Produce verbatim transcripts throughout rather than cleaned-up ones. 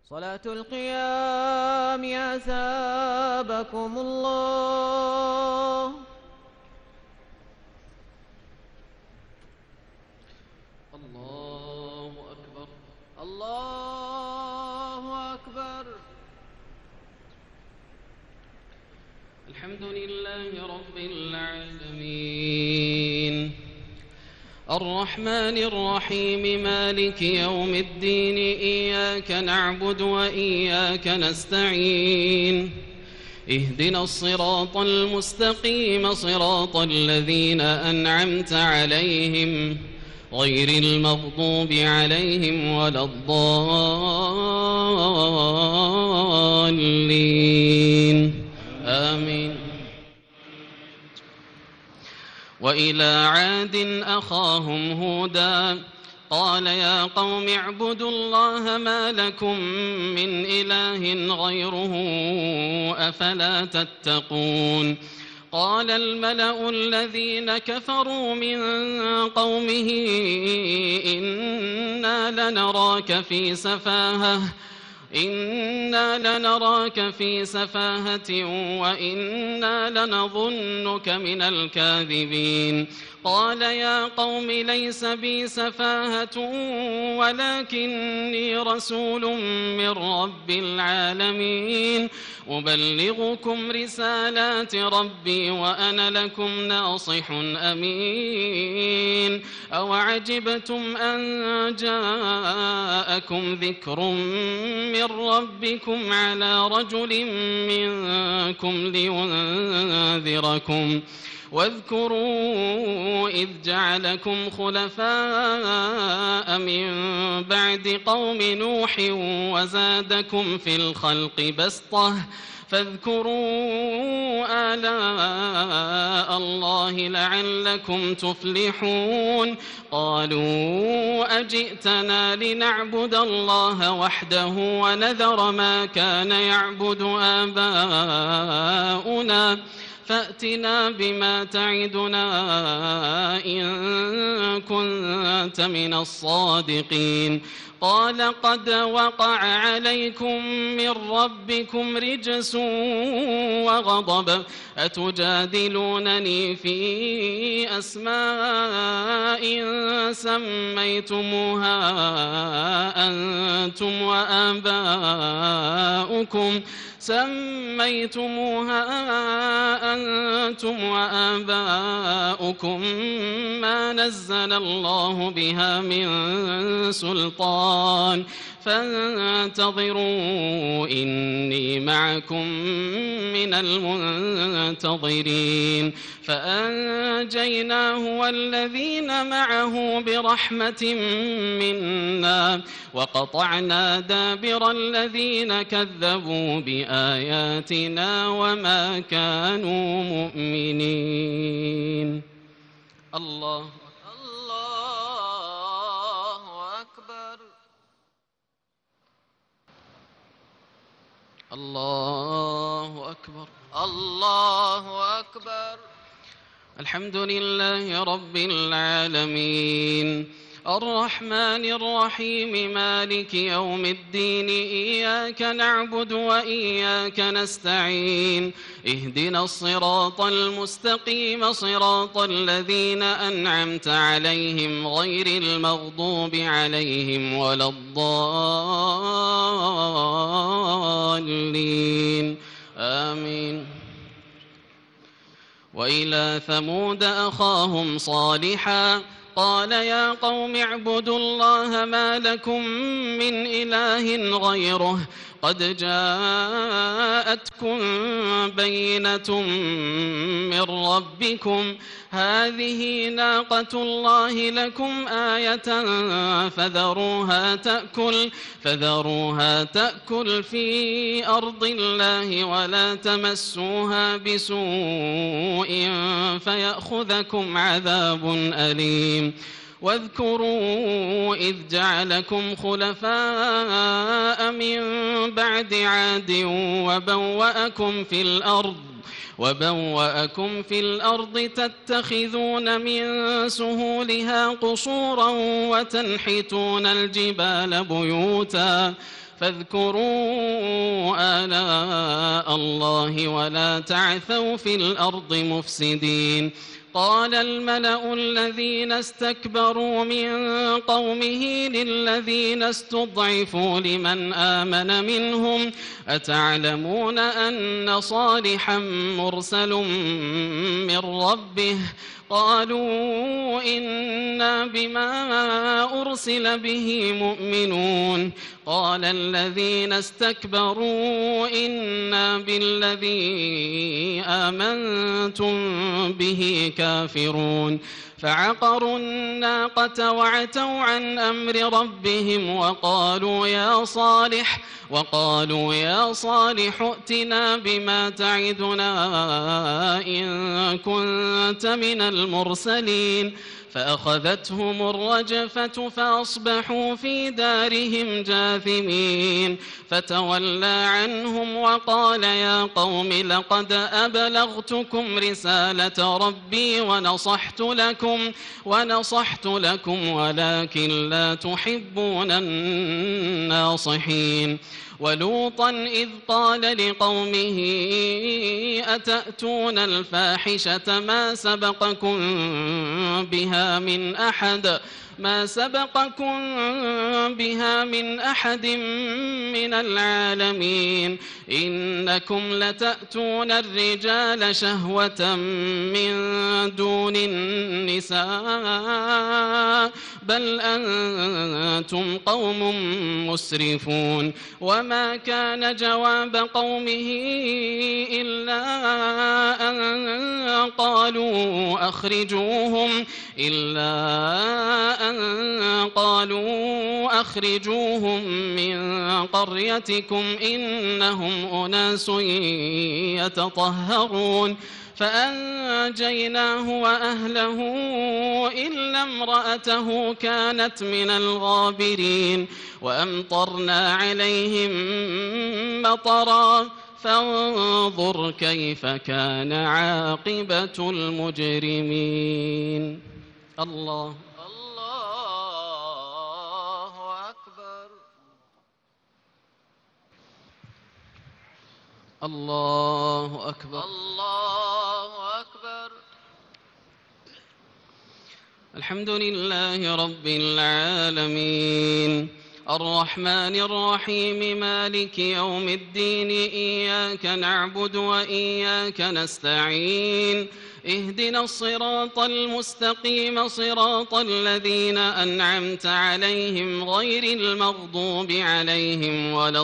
صلاة القيام أثابكم الله. الله أكبر الله أكبر. الحمد لله رب العالمين الرحمن الرحيم مالك يوم الدين إياك نعبد وإياك نستعين اهدنا الصراط المستقيم صراط الذين أنعمت عليهم غير المغضوب عليهم ولا الضالين آمين. وإلى عاد أخاهم هودا قال يا قوم اعبدوا الله ما لكم من إله غيره أفلا تتقون. قال الملأ الذين كفروا من قومه إنا لنراك في سفاهة إنا لنراك في سفاهة وإنا لنظنك من الكاذبين. قال يا قوم ليس بي سفاهة ولكني رسول من رب العالمين أبلغكم رسالات ربي وأنا لكم ناصح أمين. أوعجبتم أن جاءكم ذكر من ربكم على رجل منكم لينذركم واذكروا إذ جعلكم خلفاء من بعد قوم نوح وزادكم في الخلق بسطة فاذكروا آلاء الله لعلكم تفلحون. قالوا أجئتنا لنعبد الله وحده ونذر ما كان يعبد آباؤنا فأتنا بما تعدنا إن كنت من الصادقين. قال قد وقع عليكم من ربكم رجس وغضب أتجادلونني في أسماء سميتموها أنتم وآباؤكم سميتموها أنتم وآباؤكم ما نزل الله بها من سلطان فانتظروا إني معكم من المنتظرين. فأنجيناه والذين معه برحمة منا وقطعنا دابر الذين كذبوا بآياتنا وما كانوا مؤمنين. الله الله أكبر الله أكبر. الحمد لله رب العالمين الرحمن الرحيم مالك يوم الدين إياك نعبد وإياك نستعين اهدنا الصراط المستقيم صراط الذين أنعمت عليهم غير المغضوب عليهم ولا الضالين آمين. وإلى ثمود أخاهم صالحا قال يا قوم اعبدوا الله ما لكم من إله غيره قد جاءتكم بينة من ربكم هذه ناقة الله لكم آية فذروها تأكل فذروها تأكل في أرض الله ولا تمسوها بسوء فيأخذكم عذاب أليم. واذكروا إذ جعلكم خلفاء من بعد عاد وبوأكم في الأرض وبوأكم في الأرض تتخذون من سهولها قصورا وتنحتون الجبال بيوتا فاذكروا آلاء الله ولا تعثوا في الأرض مفسدين. قال الملأ الذين استكبروا من قومه للذين استضعفوا لمن آمن منهم أتعلمون أن صالحا مرسل من ربه قالوا إنا بما أرسل به مؤمنون. قال الذين استكبروا إنا بالذي آمنتم به كافرون. فعقروا الناقة وعتوا عن أمر ربهم وقالوا يا صالح وقالوا يا صالح ائتنا بما تعدنا إن كنت من المرسلين. فأخذتهم الرجفة فأصبحوا في دارهم جاثمين. فتولى عنهم وقال يا قوم لقد أبلغتكم رسالة ربي ونصحت لكم ونصحت لكم ولكن لا تحبون الناصحين. ولوطا إذ قال لقومه أتأتون الفاحشة ما سبقكم بها من أحد ما سبقكم بها من أحد من العالمين إنكم لتأتون الرجال شهوة من دون النساء بل أنتم قوم مسرفون. وما كان جواب قومه إلا أن قالوا أخرجوهم إلا أن قالوا أخرجوهم من قريتكم إنهم أناس يتطهرون. فأنجيناه وأهله إلا امرأته كانت من الغابرين. وأمطرنا عليهم مطرا فانظر كيف كان عاقبة المجرمين. الله الله أكبر. الله أكبر. الحمد لله رب العالمين الرحمن الرحيم مالك يوم الدين إياك نعبد وإياك نستعين اهدنا الصراط المستقيم صراط الذين أنعمت عليهم غير المغضوب عليهم ولا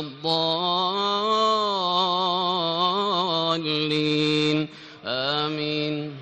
الضالين آمين.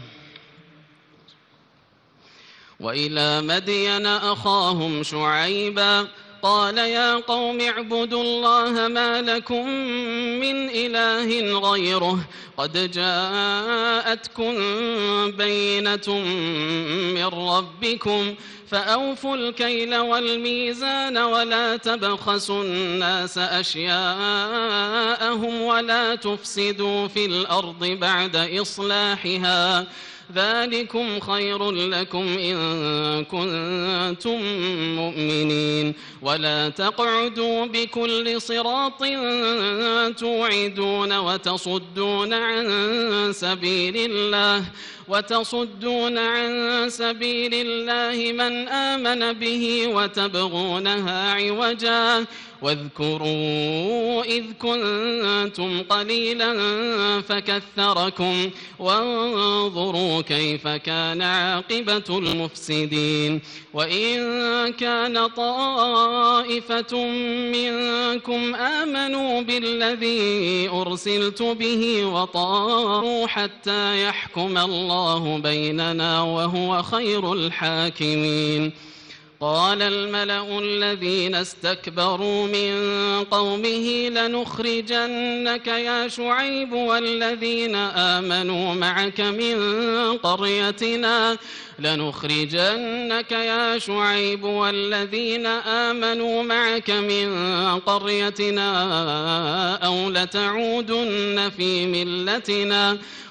وإلى مدين أخاهم شعيبا قال يا قوم اعبدوا الله ما لكم من إله غيره قد جاءتكم بينة من ربكم فأوفوا الكيل والميزان ولا تبخسوا الناس أشياءهم ولا تفسدوا في الأرض بعد إصلاحها ذلكم خير لكم إن كنتم مؤمنين. ولا تقعدوا بكل صراط توعدون وتصدون عن سبيل الله وتصدون عن سبيل الله من آمن به وتبغونها عوجا واذكروا إذ كنتم قليلا فكثركم وانظروا كيف كان عاقبة المفسدين. وإن كان طائفة منكم آمنوا بالذي أرسلت به وطاعوا حتى يحكم الله بيننا وهو خير الحاكمين. قال الملأ الذين استكبروا من قومه لنخرجنك يا شعيب والذين آمنوا معك من قريتنا لنخرجنك يا شعيب والذين آمنوا معك من قريتنا أو لتعودن في ملتنا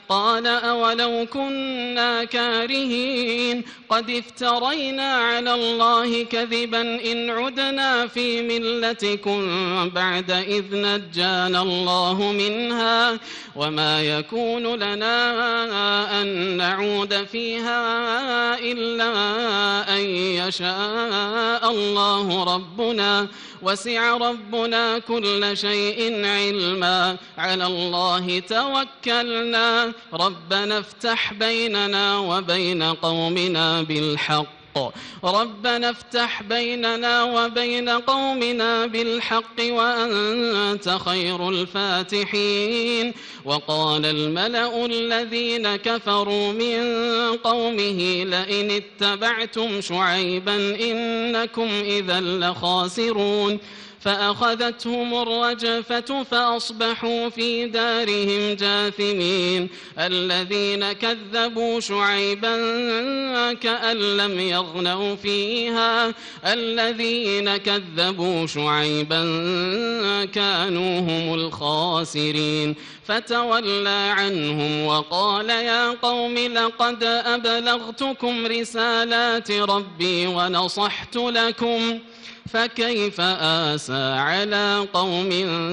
قال أولو كنا كارهين قد افترينا على الله كذبا إن عدنا في ملتكم بعد إذ نجانا الله منها وما يكون لنا أن نعود فيها إلا أن يشاء الله ربنا وسع ربنا كل شيء علما على الله توكلنا ربنا افتح بيننا وبين قومنا بالحق ربنا افتح بيننا وبين قومنا بالحق وأنت خير الفاتحين وقال الملأ الذين كفروا من قومه لئن اتبعتم شعيبا إنكم إذا لخاسرون فأخذتهم الرجفة فأصبحوا في دارهم جاثمين الذين كذبوا شعيبا كأن لم يغنوا فيها الذين كذبوا شعيبا كانوا هم الخاسرين فتولى عنهم وقال يا قوم لقد أبلغتكم رسالات ربي ونصحت لكم فكيف آسى على قوم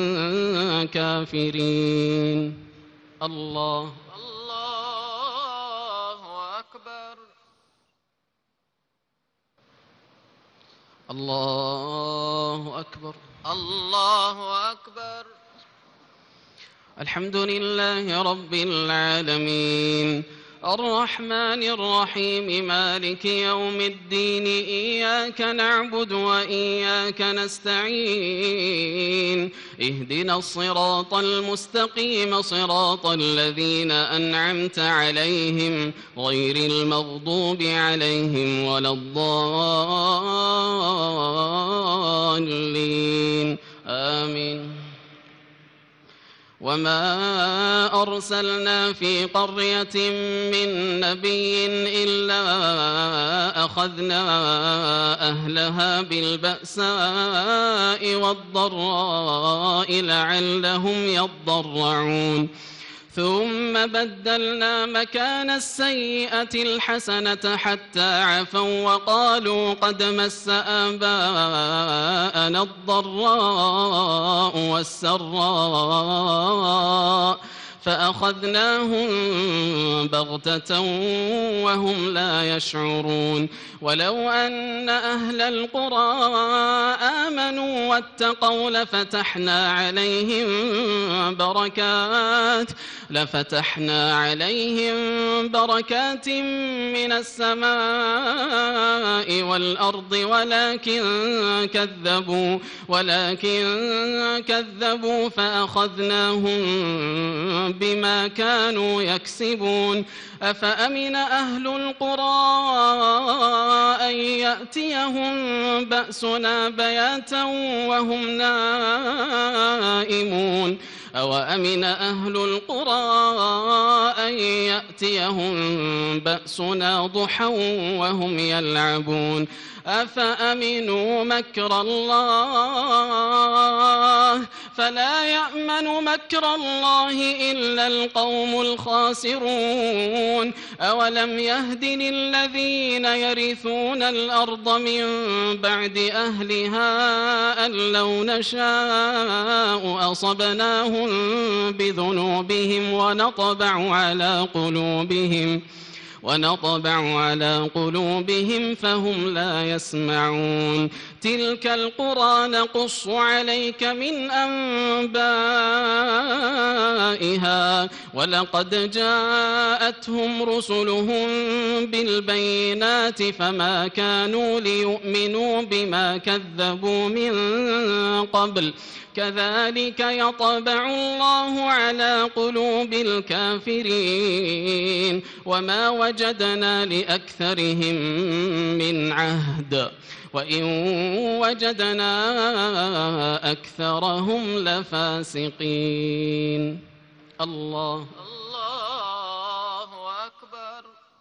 كافرين. الله الله أكبر. الله أكبر. الله أكبر. الحمد لله رب العالمين الرحمن الرحيم مالك يوم الدين إياك نعبد وإياك نستعين اهدنا الصراط المستقيم صراط الذين أنعمت عليهم غير المغضوب عليهم ولا الضالين آمين. وما أرسلنا في قرية من نبي إلا أخذنا أهلها بالبأساء والضراء لعلهم يضرعون ثم بدلنا مكان السيئة الحسنة حتى عفوا وقالوا قد مس آباءنا الضراء والسراء فأخذناهم بغتة وهم لا يشعرون ولو أن أهل القرى آمنوا واتقوا لفتحنا عليهم بركات لفتحنا عليهم بركات من السماء والأرض ولكن كذبوا ولكن كذبوا فأخذناهم بما كانوا يكسبون أفأمن أهل القرى أن يأتيهم بأسنا بياتا وهم نائمون أوأمن أهل القرى أن يأتيهم بأسنا ضحى وهم يلعبون أفأمنوا مكر الله فلا يأمن مكر الله إلا القوم الخاسرون أولم يهد للذين يرثون الأرض من بعد أهلها أن لو نشاء أصبناهم بذنوبهم ونطبع على قلوبهم ونطبع على قلوبهم فهم لا يسمعون تلك القرى نقص عليك من أنبائها ولقد جاءتهم رسلهم بالبينات فما كانوا ليؤمنوا بما كذبوا من قبل كذلك يطبع الله على قلوب الكافرين وما وجدنا لأكثرهم من عهد وإن وجدنا أكثرهم لفاسقين. الله الله أكبر.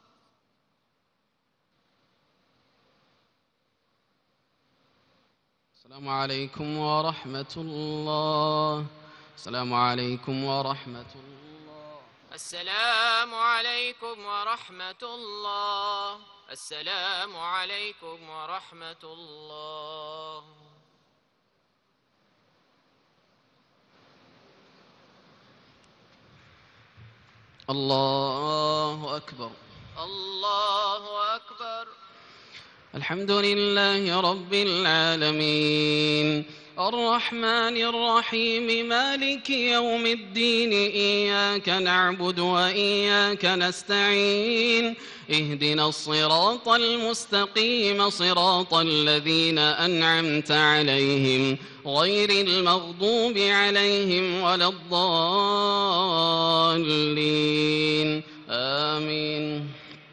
السلام عليكم ورحمة الله. السلام عليكم ورحمة الله. السلام عليكم ورحمة الله. السلام عليكم ورحمة الله. الله أكبر. الله أكبر. الحمد لله رب العالمين الرحمن الرحيم مالك يوم الدين إياك نعبد وإياك نستعين اهدنا الصراط المستقيم صراط الذين أنعمت عليهم غير المغضوب عليهم ولا الضالين آمين.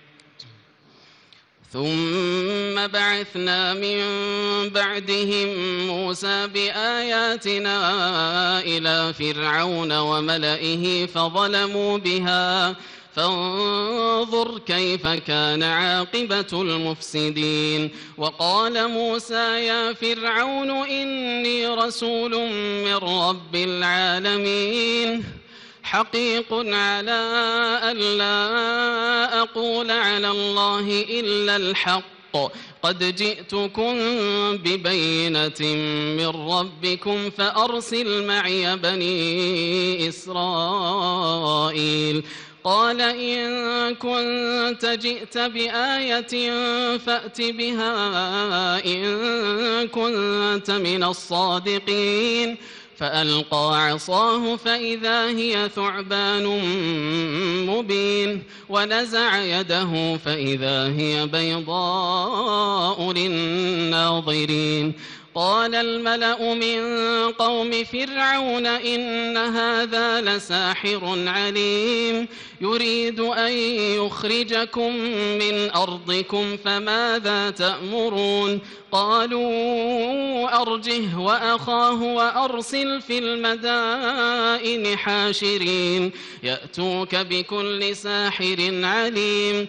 ثم بعثنا من بعدهم موسى بآياتنا إلى فرعون وملئه فظلموا بها فانظر كيف كان عاقبة المفسدين. وقال موسى يا فرعون إني رسول من رب العالمين حقيق على أن لا أقول على الله إلا الحق قد جئتكم ببينة من ربكم فأرسل معي بني إسرائيل. قال إن كنت جئت بآية فأت بها إن كنت من الصادقين. فألقى عصاه فإذا هي ثعبان مبين ونزع يده فإذا هي بيضاء للناظرين. قال الملأ من قوم فرعون إن هذا لساحر عليم يريد أن يخرجكم من أرضكم فماذا تأمرون. قالوا أرجه وأخاه وأرسل في المدائن حاشرين يأتوك بكل ساحر عليم.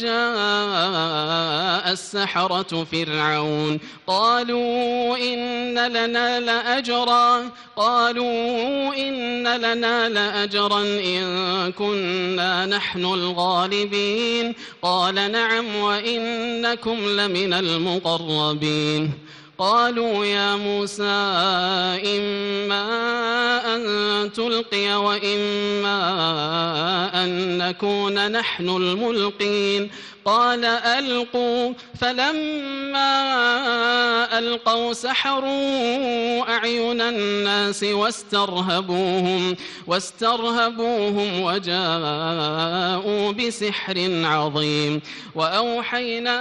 وجاء السحرة فرعون قالوا إن لنا لأجرا قالوا إن لنا لأجرا إن كنا نحن الغالبين. قال نعم وإنكم لمن المقربين. قالوا يا موسى إما أن تلقي وإما أن نكون نحن الملقين. قال ألقوا فلما ألقوا سحروا أعين الناس واسترهبوهم واسترهبوهم وجاءوا بسحر عظيم. وأوحينا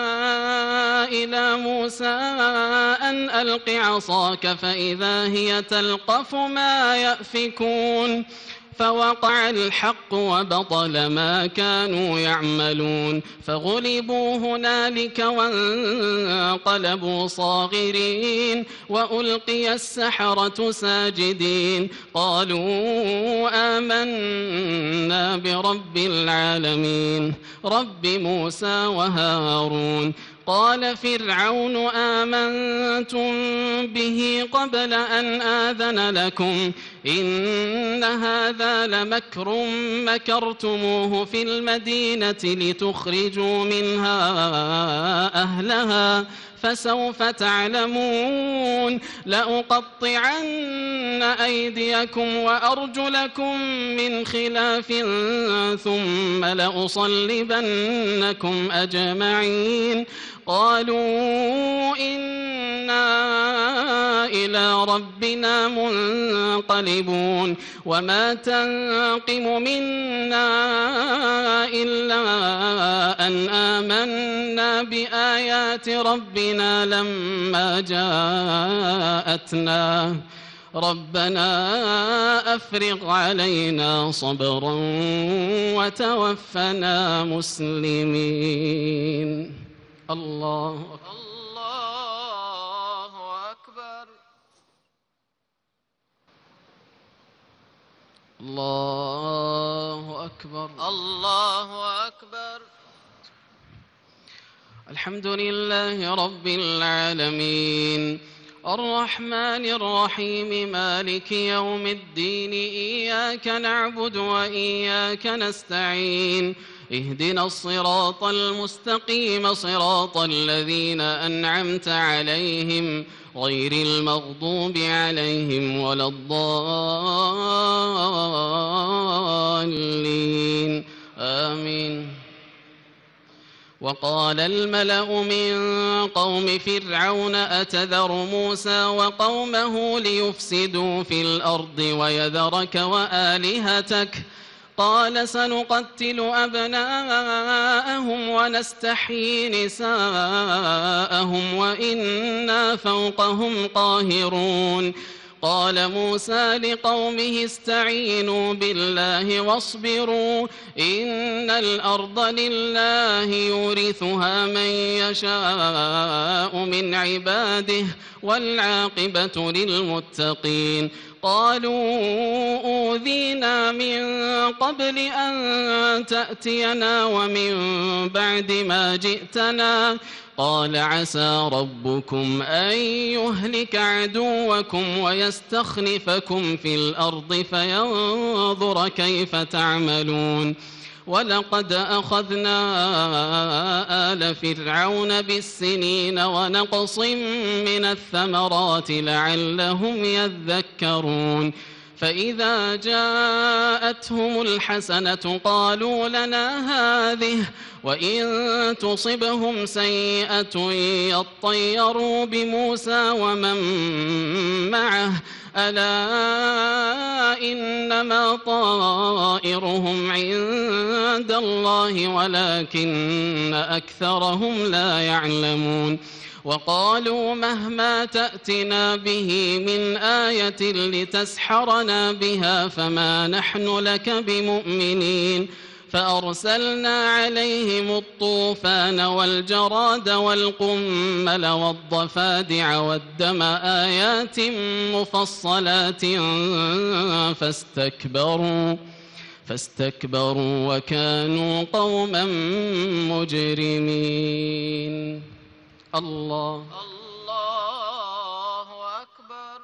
إلى موسى أن ألق عصاك فإذا هي تلقف ما يأفكون. فوقع الحق وبطل ما كانوا يعملون فغلبوا هنالك وانقلبوا صاغرين وألقي السحرة ساجدين قالوا آمنا برب العالمين رب موسى وهارون. قال فرعون آمنتم به قبل أن آذن لكم إن هذا لمكر مكرتموه في المدينة لتخرجوا منها أهلها فسوف تعلمون. لأقطعن أيديكم وأرجلكم من خلاف ثم لأصلبنكم أجمعين. قالوا إنا إلى ربنا منقلبون. وما تنقم منا إلا أن آمنا بآيات ربنا لما جاءتنا ربنا أفرغ علينا صبرا وتوفنا مسلمين. الله أكبر. الله أكبر. الله أكبر. الله أكبر. الحمد لله رب العالمين الرحمن الرحيم مالك يوم الدين إياك نعبد وإياك نستعين اهدنا الصراط المستقيم صراط الذين أنعمت عليهم غير المغضوب عليهم ولا الضالين آمين. وقال الملأ من قوم فرعون أتذر موسى وقومه ليفسدوا في الأرض ويذرك وآلهتك قال سنقتل أبناءهم ونستحيي نساءهم وإنا فوقهم قاهرون قال موسى لقومه استعينوا بالله واصبروا إن الأرض لله يورثها من يشاء من عباده والعاقبة للمتقين قالوا أوذينا من قبل أن تأتينا ومن بعد ما جئتنا قال عسى ربكم أن يهلك عدوكم ويستخلفكم في الأرض فينظر كيف تعملون ولقد أخذنا آل فرعون بالسنين ونقص من الثمرات لعلهم يذكرون فإذا جاءتهم الحسنة قالوا لنا هذه وإن تصبهم سيئة يطيروا بموسى ومن معه ألا إنما طائرهم عند الله ولكن أكثرهم لا يعلمون وقالوا مهما تأتنا به من آية لتسحرنا بها فما نحن لك بمؤمنين فأرسلنا عليهم الطوفان والجراد والقمل والضفادع والدم آيات مفصلات فاستكبروا فاستكبروا وكانوا قوما مجرمين. الله الله أكبر.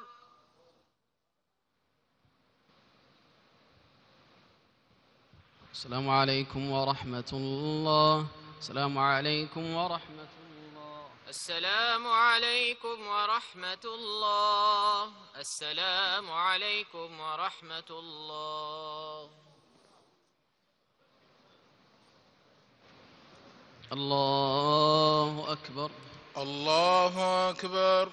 السلام عليكم ورحمة الله. السلام عليكم ورحمة الله. السلام عليكم ورحمة الله. السلام عليكم ورحمة الله. الله أكبر. الله أكبر.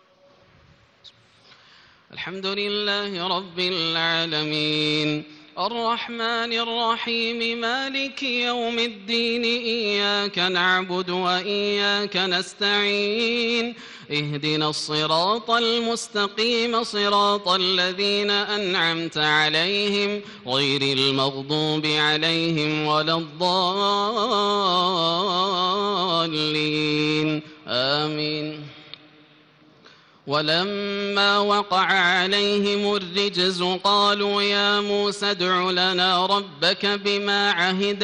الحمد لله رب العالمين الرحمن الرحيم مالك يوم الدين إياك نعبد وإياك نستعين اهدنا الصراط المستقيم صراط الذين أنعمت عليهم غير المغضوب عليهم ولا الضالين آمين. ولما وقع عليهم الرجز قالوا يا موسى ادع لنا ربك بما عهد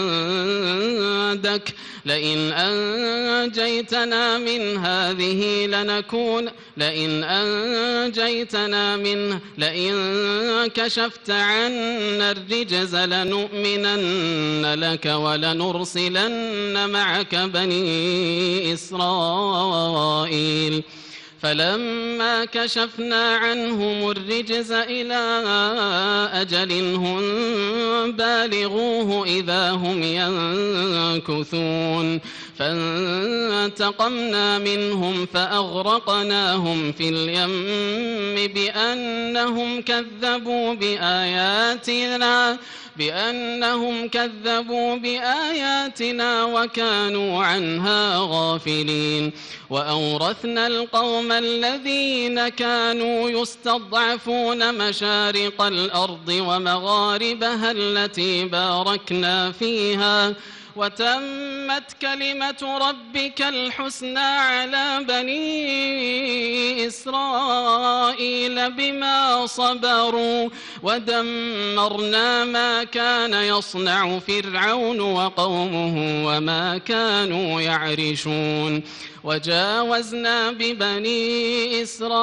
عندك لئن أنجيتنا من هذه لنكون لئن أنجيتنا منه لئن كشفت عنا الرجز لنؤمنن لك ولنرسلن معك بني إسرائيل فلما كشفنا عنهم الرجز إلى أجل هم بالغوه إذا هم ينكثون فانتقمنا منهم فأغرقناهم في اليم بأنهم كذبوا بآياتنا بأنهم كذبوا بآياتنا وكانوا عنها غافلين وأورثنا القوم الذين كانوا يستضعفون مشارق الأرض ومغاربها التي باركنا فيها وتم وتمت كلمة ربك الحسنى على بني إسرائيل بما صبروا ودمرنا ما كان يصنع فرعون وقومه وما كانوا يعرشون وجاوزنا ببني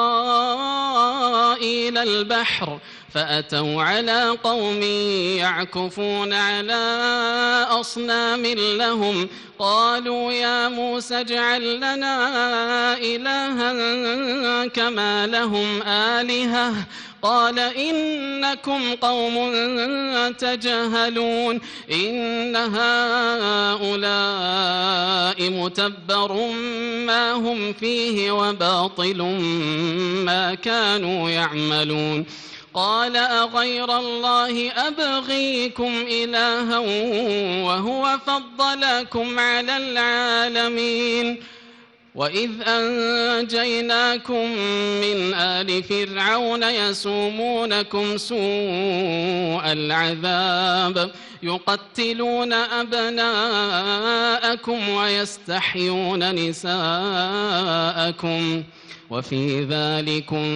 إسرائيل البحر فأتوا على قوم يعكفون على أصنام لهم قالوا يا موسى اجعل لنا إلها كما لهم آلهة قال إنكم قوم تجهلون إن هؤلاء متبر ما هم فيه وباطل ما كانوا يعملون قال أغير الله أبغيكم إلها وهو فضلكم على العالمين وإذ أنجيناكم من آل فرعون يسومونكم سوء العذاب يقتلون أبناءكم ويستحيون نساءكم وفي ذلكم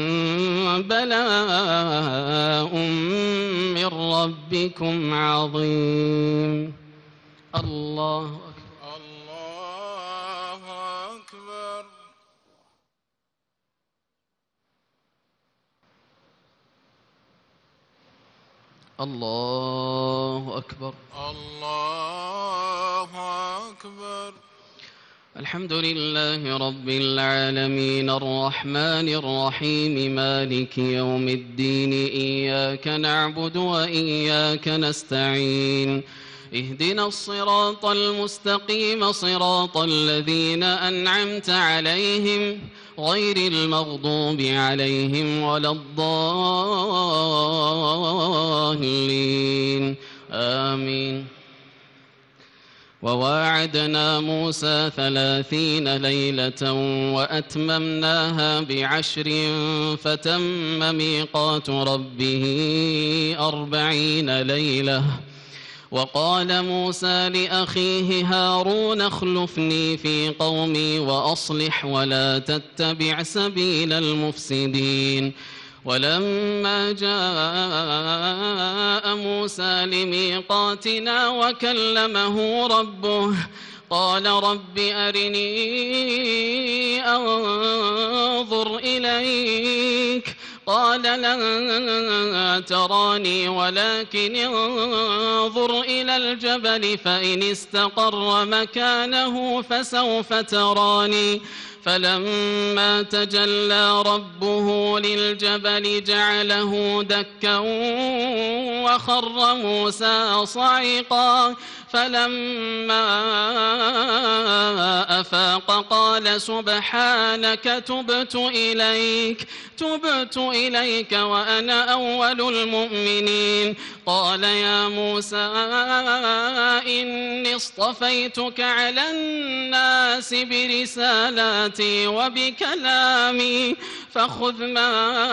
بلاء من ربكم عظيم. الله أكبر. الله أكبر. الله أكبر. الله أكبر. الحمد لله رب العالمين الرحمن الرحيم مالك يوم الدين إياك نعبد وإياك نستعين اهدنا الصراط المستقيم صراط الذين أنعمت عليهم غير المغضوب عليهم ولا الضالين آمين. وواعدنا موسى ثلاثين ليلة وأتممناها بعشر فتم ميقات ربه أربعين ليلة وقال موسى لأخيه هارون اخلفني في قومي وأصلح ولا تتبع سبيل المفسدين ولما جاء موسى لميقاتنا وكلمه ربه قال رب أرني أنظر إليك قال لن تراني ولكن انظر إلى الجبل فإن استقر مكانه فسوف تراني فلما تجلى ربه للجبل جعله دكا وخر موسى صعقا فلما أفاق قال سبحانك تبت إليك تبت إليك وأنا أول المؤمنين قال يا موسى إني اصطفيتك على الناس برسالاتي وبكلامي فخذ ما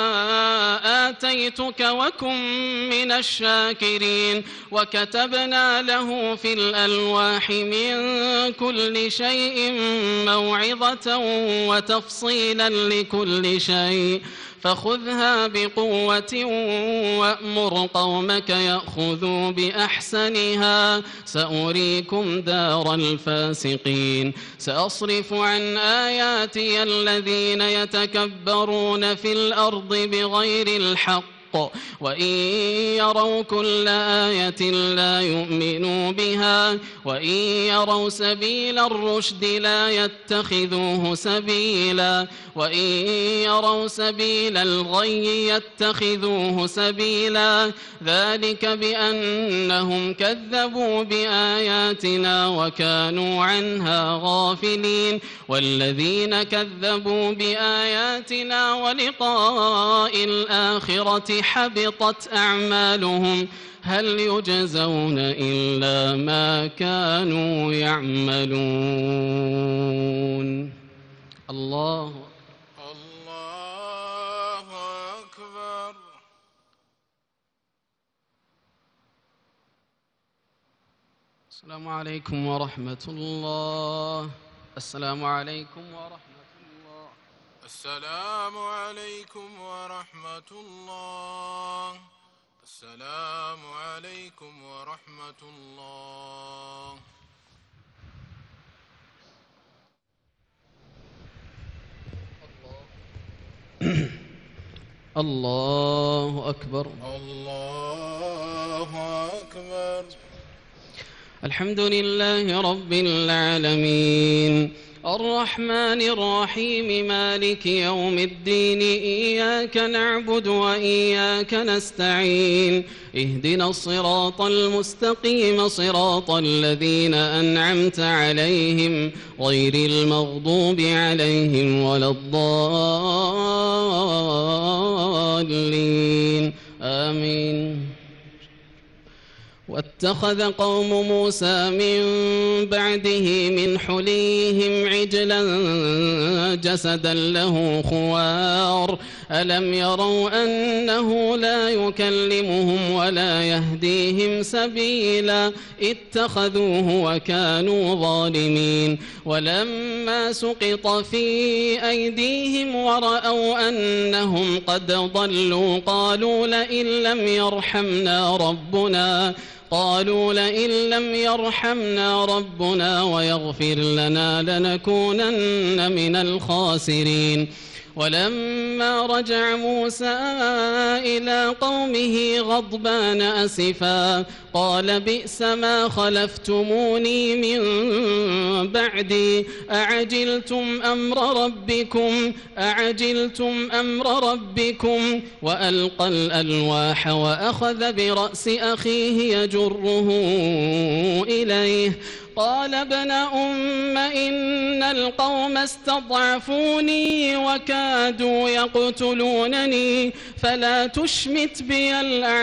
آتيتك وكن من الشاكرين وكتبنا له في الألواح من كل شيء موعظة وتفصيلا لكل شيء فخذها بقوة وأمر قومك يأخذوا بأحسنها سأريكم دار الفاسقين سأصرف عن آياتي الذين يتكبرون في الأرض بغير الحق وإن يروا كل آية لا يؤمنوا بها وإن يروا سبيل الرشد لا يتخذوه سبيلا وإن يروا سبيل الغي يتخذوه سبيلا ذلك بأنهم كذبوا بآياتنا وكانوا عنها غافلين والذين كذبوا بآياتنا ولقاء الآخرة حبطت أعمالهم هل يجزون إلا ما كانوا يعملون. الله الله أكبر. السلام عليكم ورحمة الله. السلام عليكم ورحمة الله. السلام عليكم ورحمة الله. السلام عليكم ورحمة الله. الله أكبر. الله أكبر. الحمد لله رب العالمين الرحمن الرحيم مالك يوم الدين إياك نعبد وإياك نستعين اهدنا الصراط المستقيم صراط الذين أنعمت عليهم غير المغضوب عليهم ولا الضالين آمين. واتخذ قوم موسى من بعده من حليهم عجلا جسدا له خوار ألم يروا أنه لا يكلمهم ولا يهديهم سبيلا اتخذوه وكانوا ظالمين. ولما سقط في أيديهم ورأوا أنهم قد ضلوا قالوا لئن لم يرحمنا ربنا قالوا لئن لم يرحمنا ربنا ويغفر لنا لنكونن من الخاسرين. ولما رجع موسى إلى قومه غضبان أسفا قال بئس ما خلفتموني من بعدي أعجلتم أمر ربكم أعجلتم أمر ربكم وألقى الألواح وأخذ برأس أخيه يجره إليه قال ابن أم إن القوم استضعفوني وكادوا يقتلونني فلا تشمت بي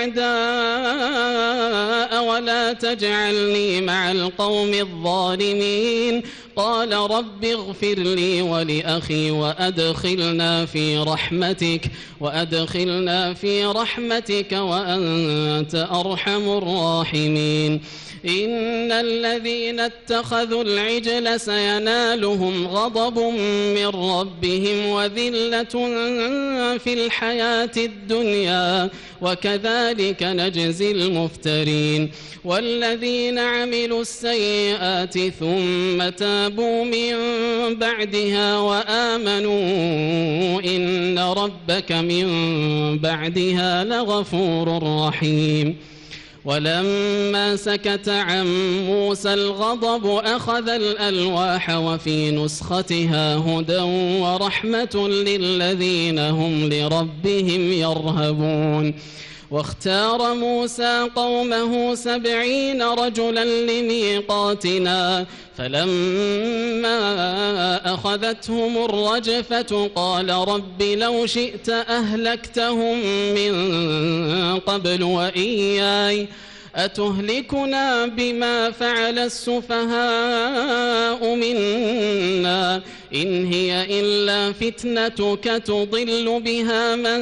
الأعداء ولا تجعلني مع القوم الظالمين. قال رب اغفر لي ولأخي وأدخلنا في رحمتك وأدخلنا في رحمتك وأنت أرحم الراحمين. إن الذين اتخذوا العجل سينالهم غضب من ربهم وذلة في الحياة الدنيا وكذلك نجزي المفترين. والذين عملوا السيئات ثم تابوا من بعدها وآمنوا إن ربك من بعدها لغفور رحيم. ولما سكت عن موسى الغضب أخذ الألواح وفي نسختها هدى ورحمة للذين هم لربهم يرهبون. واختار موسى قومه سبعين رجلا لميقاتنا فلما أخذتهم الرجفة قال رب لو شئت أهلكتهم من قبل وإياي أتهلكنا بما فعل السفهاء منا إن هي إلا فتنتك تضل بها من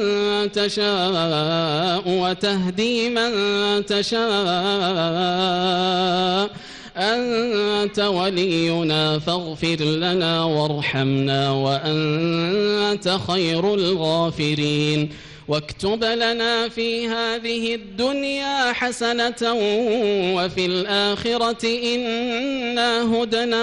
تشاء وتهدي من تشاء أنت ولينا فاغفر لنا وارحمنا وأنت خير الغافرين. واكتب لنا في هذه الدنيا حسنة وفي الآخرة إنا هدنا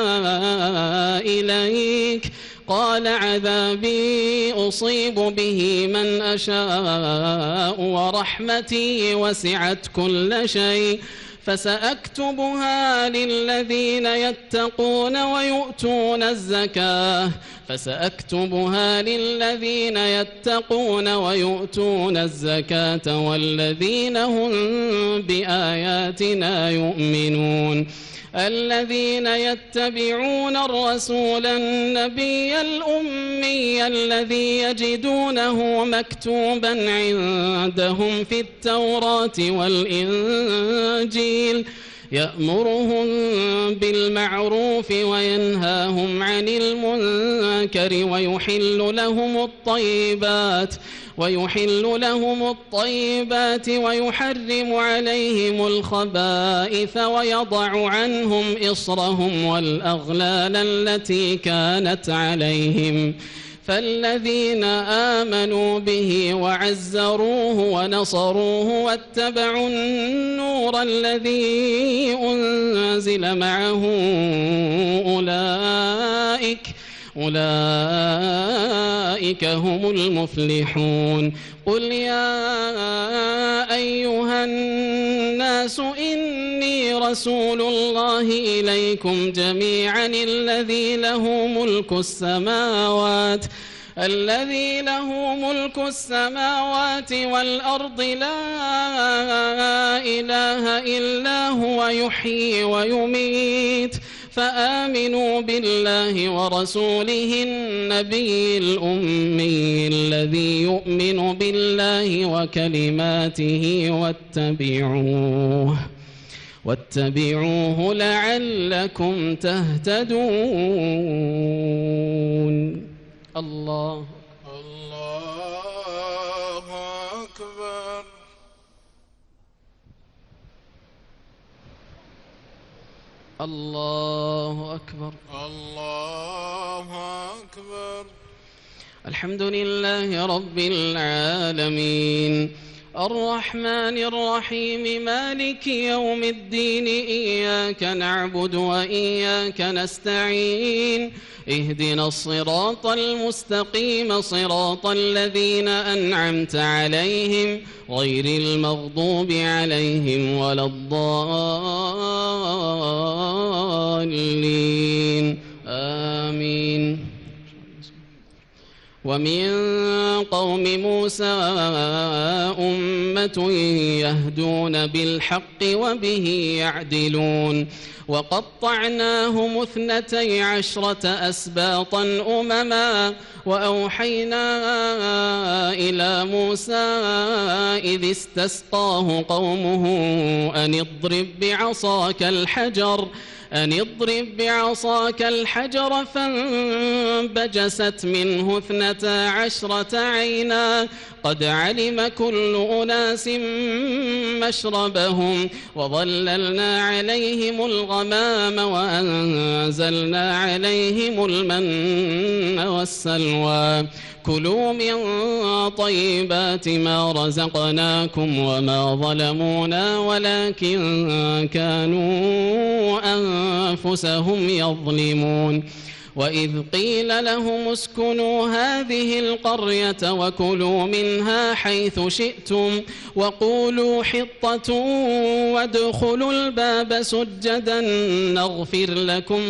إليك. قال عذابي أصيب به من أشاء ورحمتي وسعت كل شيء فسأكتبها للذين يتقون ويؤتون الزكاة فسأكتبها للذين يتقون ويؤتون الزكاة والذين هم بآياتنا يؤمنون. الذين يتبعون الرسول النبي الأمي الذي يجدونه مكتوبا عندهم في التوراة والإنجيل يأمرهم بالمعروف وينهاهم عن المنكر ويحل لهم الطيبات ويحل لهم الطيبات ويحرم عليهم الخبائث ويضع عنهم إصرهم والأغلال التي كانت عليهم فالذين آمنوا به وعزروه ونصروه واتبعوا النور الذي أنزل معه أولئك أولئك هم المفلحون قل يا أيها الناس إني رسول الله إليكم جميعا الذي له ملك السماوات الذي له ملك السماوات والأرض لا إله إلا هو يحيي ويميت فآمنوا بالله ورسوله النبي الأمي الذي يؤمن بالله وكلماته واتبعوه واتبعوه لعلكم تهتدون. الله الله أكبر. الله أكبر. الله أكبر. الحمد لله رب العالمين الرحمن الرحيم مالك يوم الدين إياك نعبد وإياك نستعين اهدنا الصراط المستقيم صراط الذين أنعمت عليهم غير المغضوب عليهم ولا الضالين آمين. ومن قوم موسى أمة يهدون بالحق وبه يعدلون وقطعناهم اثنتي عشرة أسباطا أمما وأوحينا إلى موسى إذ استسقاه قومه أن اضرب بعصاك الحجر أن اضرب بعصاك الحجر فانبجست منه اثنتا عشرة عينا قد علم كل أناس مشربهم وظللنا عليهم الغمام وأنزلنا عليهم المن والسلوى كلوا من طيبات ما رزقناكم وما ظلمونا ولكن كانوا أنفسهم يظلمون وإذ قيل لهم اسكنوا هذه القرية وكلوا منها حيث شئتم وقولوا حطة وادخلوا الباب سجدا نغفر لكم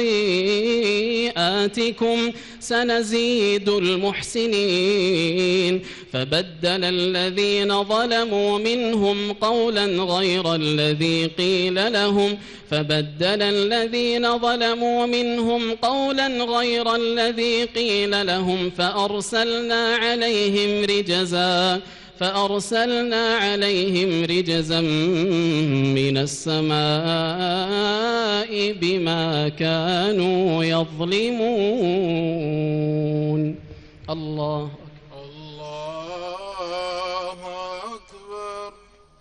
خطيئاتكم سنزيد المحسنين فبدل الذين ظلموا منهم قولا غير الذي قيل لهم فبدل الذين ظلموا منهم قولا غير الذي قيل لهم فأرسلنا عليهم رجزا فأرسلنا عليهم رجزا من السماء بما كانوا يظلمون. الله الله أكبر.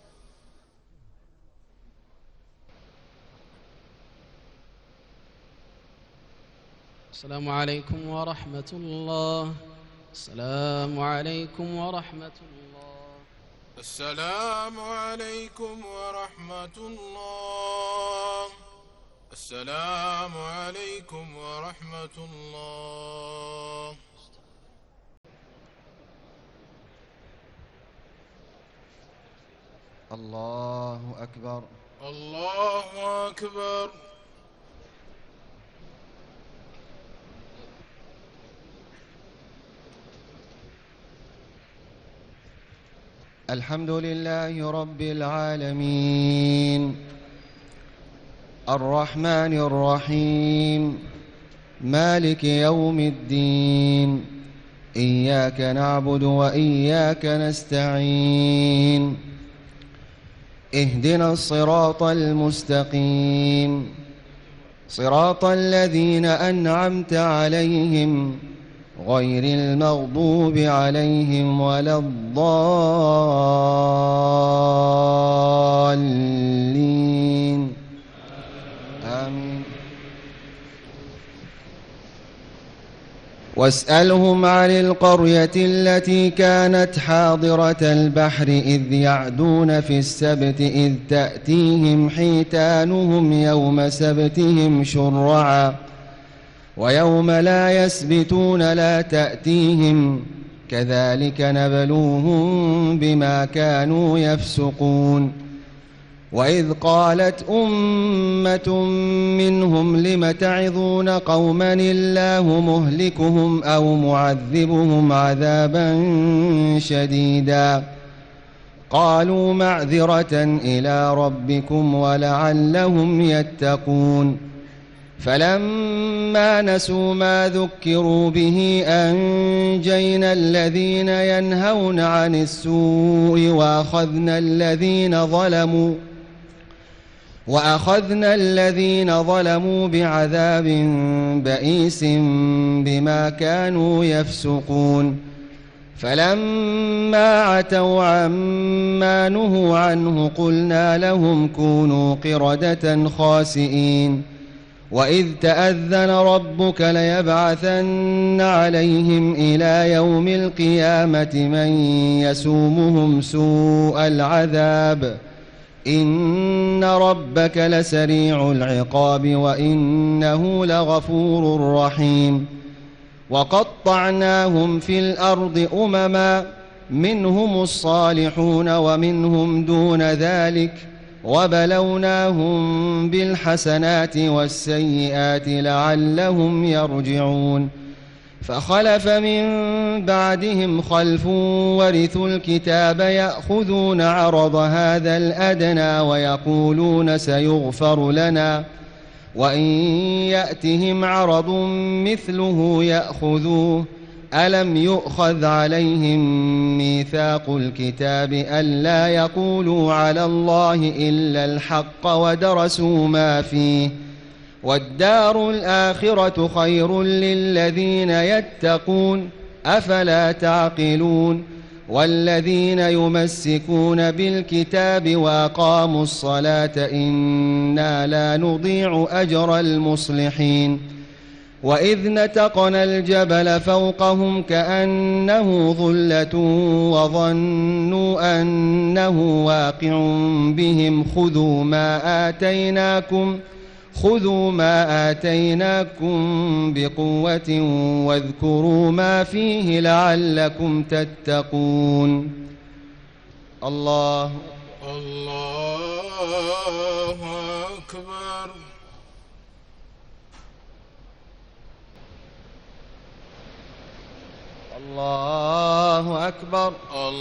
السلام عليكم ورحمة الله. السلام عليكم ورحمة الله. السلام عليكم ورحمة الله. السلام عليكم ورحمة الله. الله أكبر. الله أكبر. الحمد لله رب العالمين الرحمن الرحيم مالك يوم الدين إياك نعبد وإياك نستعين اهدنا الصراط المستقيم صراط الذين أنعمت عليهم غير المغضوب عليهم ولا الضالين آمين. واسألهم عن القرية التي كانت حاضرة البحر إذ يعدون في السبت إذ تأتيهم حيتانهم يوم سبتهم شرعا ويوم لا يسبتون لا تأتيهم كذلك نبلوهم بما كانوا يفسقون. وإذ قالت أمة منهم لم تعظون قوما الله مهلكهم أو معذبهم عذابا شديدا قالوا معذرة إلى ربكم ولعلهم يتقون. فلما نسوا ما ذكروا به أنجينا الذين ينهون عن السوء وأخذنا الذين ظلموا وأخذنا الذين ظلموا بعذاب بئيس بما كانوا يفسقون. فلما عتوا عما نهوا عنه قلنا لهم كونوا قردة خاسئين. وإذ تأذن ربك ليبعثن عليهم إلى يوم القيامة من يسومهم سوء العذاب إن ربك لسريع العقاب وإنه لغفور رحيم. وقطعناهم في الأرض أمما منهم الصالحون ومنهم دون ذلك وبلوناهم بالحسنات والسيئات لعلهم يرجعون. فخلف من بعدهم خلف ورثوا الكتاب يأخذون عرض هذا الأدنى ويقولون سيغفر لنا وإن يأتهم عرض مثله يأخذوه ألم يؤخذ عليهم ميثاق الكتاب ألا يقولوا على الله إلا الحق ودرسوا ما فيه والدار الآخرة خير للذين يتقون أفلا تعقلون. والذين يمسكون بالكتاب وأقاموا الصلاة إنا لا نضيع أجر المصلحين. وإذ نتقنا الجبل فوقهم كأنه ظلة وظنوا أنه واقع بهم خذوا ما آتيناكم خذوا ما آتيناكم بقوة واذكروا ما فيه لعلكم تتقون. الله الله أكبر. الله أكبر.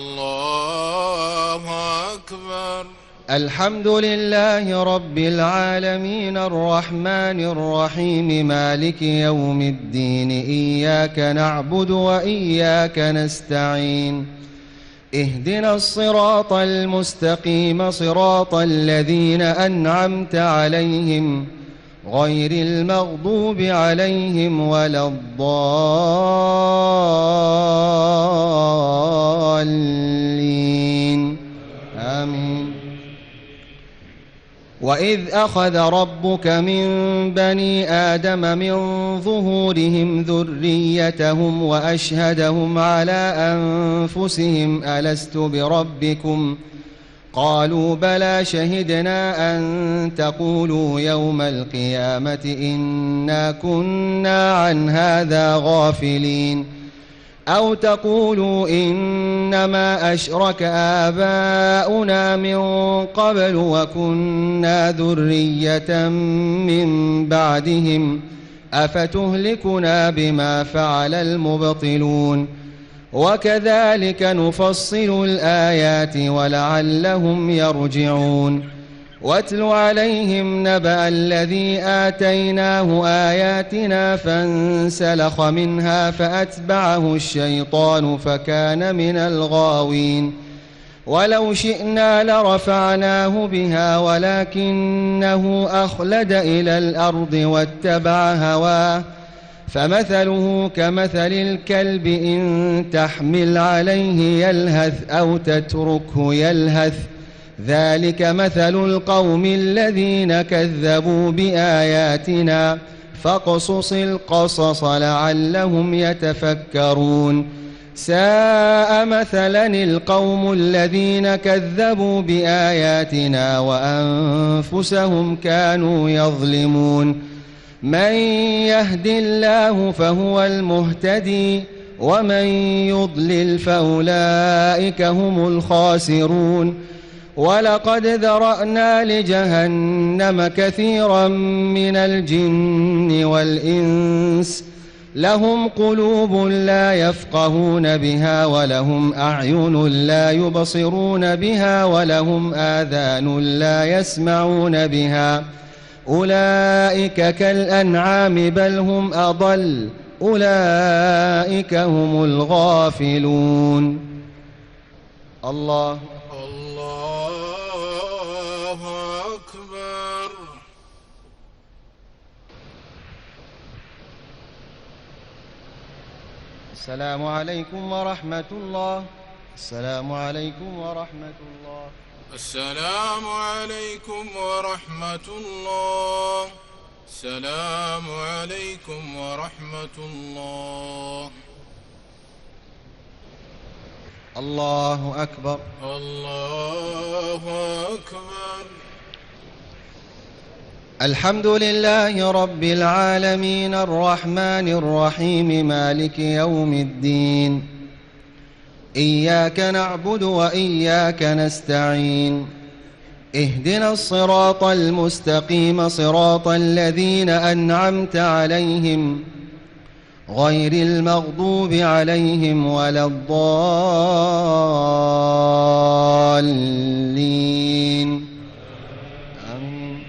الله أكبر. الحمد لله رب العالمين الرحمن الرحيم مالك يوم الدين إياك نعبد وإياك نستعين اهدنا الصراط المستقيم صراط الذين أنعمت عليهم غير المغضوب عليهم ولا الضالين آمين. وإذ أخذ ربك من بني آدم من ظهورهم ذريتهم وأشهدهم على أنفسهم ألست بربكم قالوا بلى شهدنا أن تقولوا يوم القيامة إنا كنا عن هذا غافلين أو تقولوا إنما أشرك آباؤنا من قبل وكنا ذرية من بعدهم أفتهلكنا بما فعل المبطلون وكذلك نفصل الآيات ولعلهم يرجعون. واتل عليهم نبأ الذي آتيناه آياتنا فانسلخ منها فأتبعه الشيطان فكان من الغاوين ولو شئنا لرفعناه بها ولكنه أخلد إلى الأرض واتبع هواه فمثله كمثل الكلب إن تحمل عليه يلهث أو تتركه يلهث ذلك مثل القوم الذين كذبوا بآياتنا فاقصص القصص لعلهم يتفكرون ساء مثلا القوم الذين كذبوا بآياتنا وأنفسهم كانوا يظلمون من يهد الله فهو المهتدي ومن يضلل فأولئك هم الخاسرون ولقد ذرأنا لجهنم كثيرا من الجن والإنس لهم قلوب لا يفقهون بها ولهم أعين لا يبصرون بها ولهم آذان لا يسمعون بها أولئك كالأنعام بل هم أضل أولئك هم الغافلون. الله الله أكبر. السلام عليكم ورحمة الله. السلام عليكم ورحمة الله. السلام عليكم ورحمة الله. السلام عليكم ورحمة الله. الله أكبر. الله أكبر. الحمد لله رب العالمين الرحمن الرحيم مالك يوم الدين إياك نعبد وإياك نستعين اهدنا الصراط المستقيم صراط الذين أنعمت عليهم غير المغضوب عليهم ولا الضالين آمين.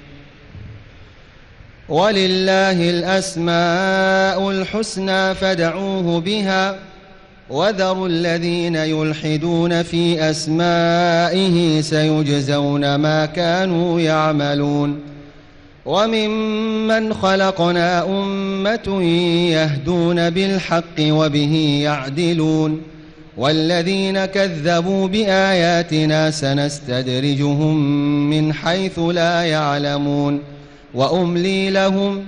ولله الأسماء الحسنى فادعوه بها وذروا الذين يلحدون في أسمائه سيجزون ما كانوا يعملون وممن خلقنا أمة يهدون بالحق وبه يعدلون والذين كذبوا بآياتنا سنستدرجهم من حيث لا يعلمون وأملي لهم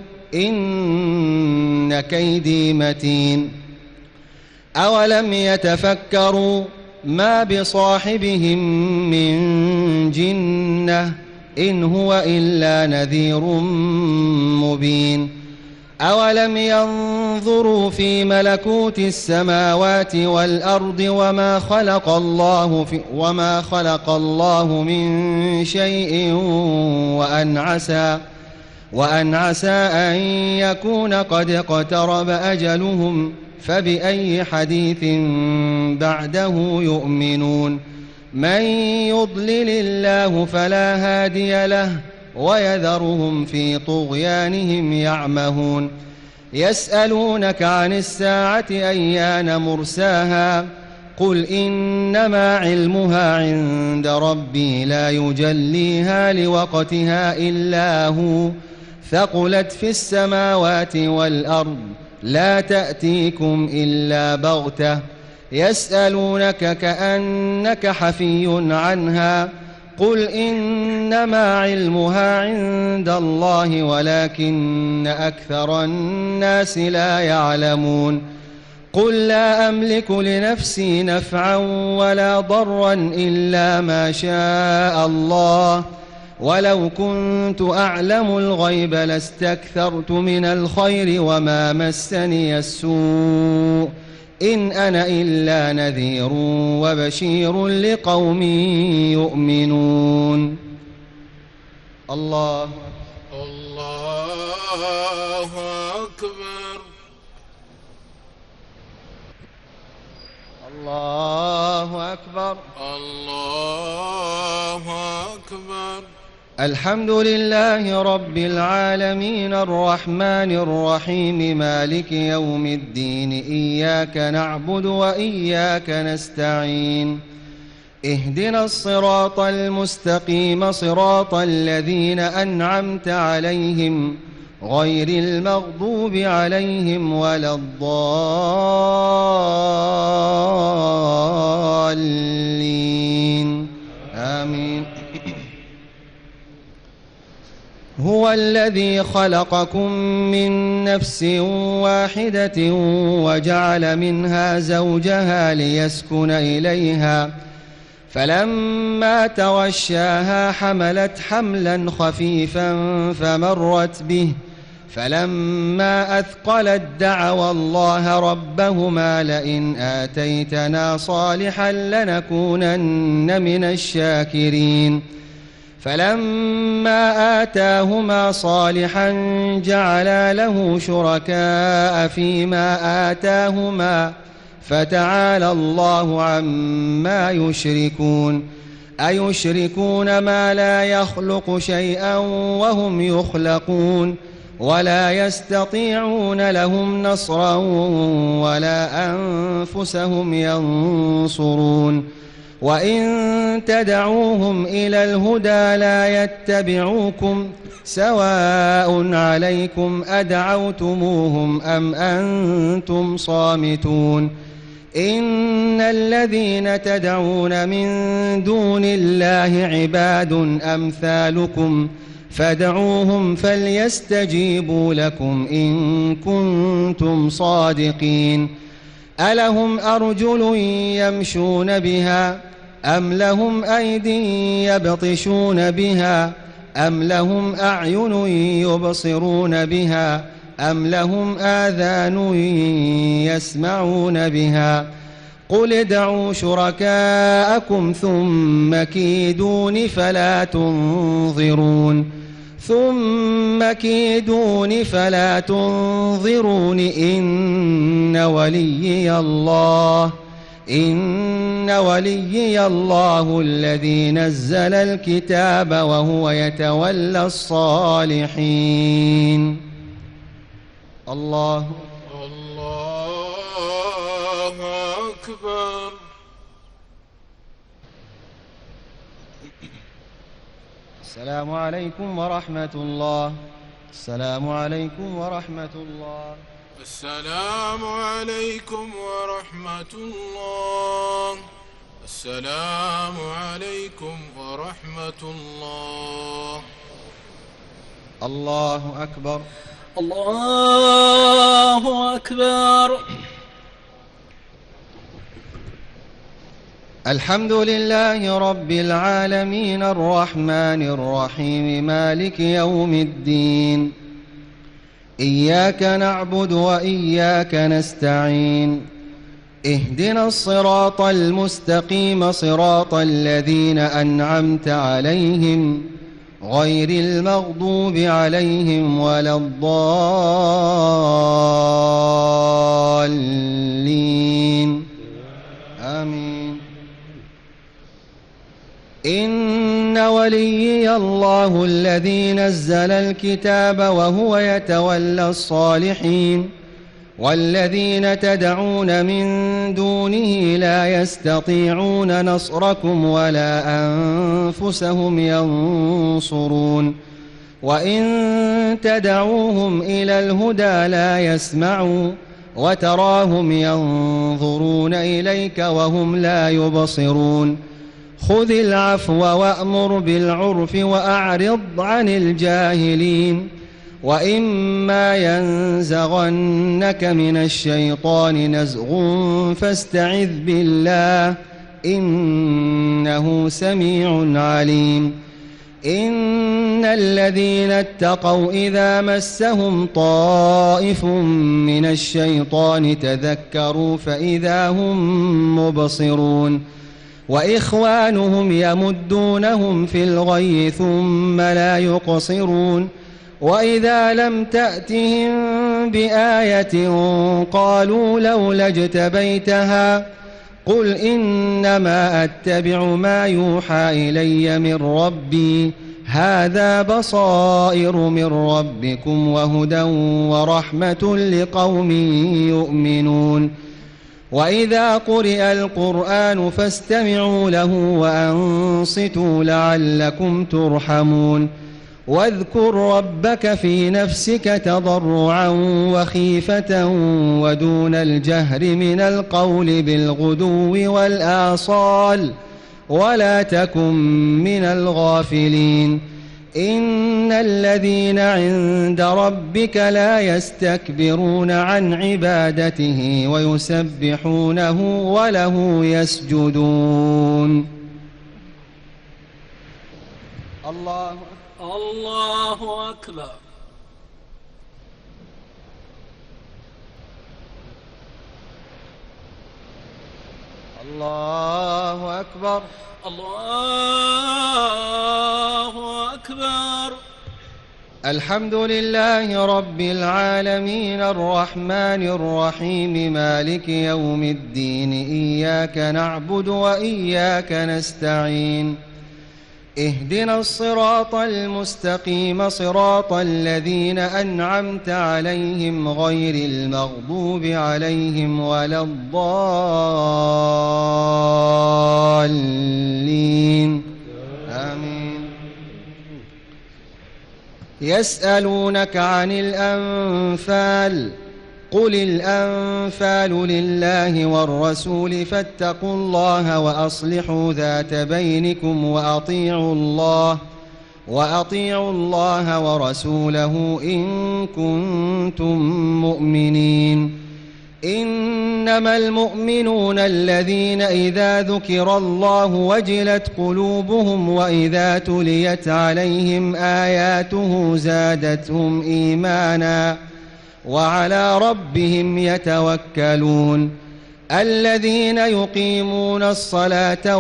إن كيدي متين أولم يتفكروا ما بصاحبهم من جنة إن هو إلا نذير مبين أولم ينظروا في ملكوت السماوات والأرض وما خلق الله في وما خلق الله من شيء وأن عسى وأن عسى أن يكون قد اقترب أجلهم فبأي حديث بعده يؤمنون من يضلل الله فلا هادي له ويذرهم في طغيانهم يعمهون يسألونك عن الساعة أيان مرساها قل إنما علمها عند ربي لا يجليها لوقتها إلا هو ثقلت في السماوات والأرض لا تأتيكم إلا بغتة يسألونك كأنك حفي عنها قل إنما علمها عند الله ولكن أكثر الناس لا يعلمون قل لا أملك لنفسي نفعا ولا ضرا إلا ما شاء الله ولو كنت أعلم الغيب لاستكثرت من الخير وما مسني السوء إن أنا إلا نذير وبشير لقوم يؤمنون. الله الله أكبر. الله أكبر. الله أكبر. الحمد لله رب العالمين الرحمن الرحيم مالك يوم الدين إياك نعبد وإياك نستعين اهدنا الصراط المستقيم صراط الذين أنعمت عليهم غير المغضوب عليهم ولا الضالين آمين. هو الذي خلقكم من نفس واحدة وجعل منها زوجها ليسكن إليها فلما تغشاها حملت حملا خفيفا فمرت به فلما أثقلت دعوا الله ربهما لئن آتيتنا صالحا لنكونن من الشاكرين فلما آتاهما صالحا جعلا له شركاء فيما آتاهما فتعالى الله عما يشركون أيشركون ما لا يخلق شيئا وهم يخلقون ولا يستطيعون لهم نصرا ولا أنفسهم ينصرون وإن تدعوهم إلى الهدى لا يتبعوكم سواء عليكم أدعوتموهم أم أنتم صامتون إن الذين تدعون من دون الله عباد أمثالكم فادعوهم فليستجيبوا لكم إن كنتم صادقين ألهم أرجل يمشون بها أم لهم أيد يبطشون بها أم لهم أعين يبصرون بها أم لهم آذان يسمعون بها قل ادعوا شركاءكم ثم كيدون فلا تنظرون ثم كيدون فلا تنظرون إن وليي الله إن وليي الله الذي نزل الكتاب وهو يتولى الصالحين. الله الله أكبر. السلام عليكم ورحمة الله. السلام عليكم ورحمة الله. السلام عليكم ورحمة الله. السلام عليكم ورحمة الله. الله أكبر. الله أكبر. الحمد لله رب العالمين الرحمن الرحيم مالك يوم الدين إياك نعبد وإياك نستعين اهدنا الصراط المستقيم صراط الذين أنعمت عليهم غير المغضوب عليهم ولا الضالين آمين. إن وليي الله الذي نزل الكتاب وهو يتولى الصالحين والذين تدعون من دونه لا يستطيعون نصركم ولا أنفسهم ينصرون وإن تدعوهم إلى الهدى لا يسمعوا وتراهم ينظرون إليك وهم لا يبصرون خذ العفو وأمر بالعرف وأعرض عن الجاهلين وإما ينزغنك من الشيطان نزغ فاستعذ بالله إنه سميع عليم. إن الذين اتقوا إذا مسهم طائف من الشيطان تذكروا فإذا هم مبصرون وإخوانهم يمدونهم في الغي ثم لا يقصرون وإذا لم تأتهم بآية قالوا لولا اجتبيتها قل إنما أتبع ما يوحى إلي من ربي هذا بصائر من ربكم وهدى ورحمة لقوم يؤمنون. وإذا قرئ القرآن فاستمعوا له وأنصتوا لعلكم ترحمون. واذكر ربك في نفسك تضرعا وخيفة ودون الجهر من القول بالغدو والآصال ولا تكن من الغافلين إن الذين عند ربك لا يستكبرون عن عبادته ويسبحونه وله يسجدون. الله الله أكبر. الله أكبر. الله أكبر. الحمد لله رب العالمين الرحمن الرحيم مالك يوم الدين إياك نعبد وإياك نستعين اهدنا الصراط المستقيم صراط الذين أنعمت عليهم غير المغضوب عليهم ولا الضالين آمين. يسألونك عن الأنفال قل الأنفال لله والرسول فاتقوا الله وأصلحوا ذات بينكم وأطيعوا الله وأطيعوا الله ورسوله إن كنتم مؤمنين. إنما المؤمنون الذين إذا ذكر الله وجلت قلوبهم وإذا تليت عليهم آياته زادتهم إيمانا وعلى ربهم يتوكلون. الذين يقيمون الصلاة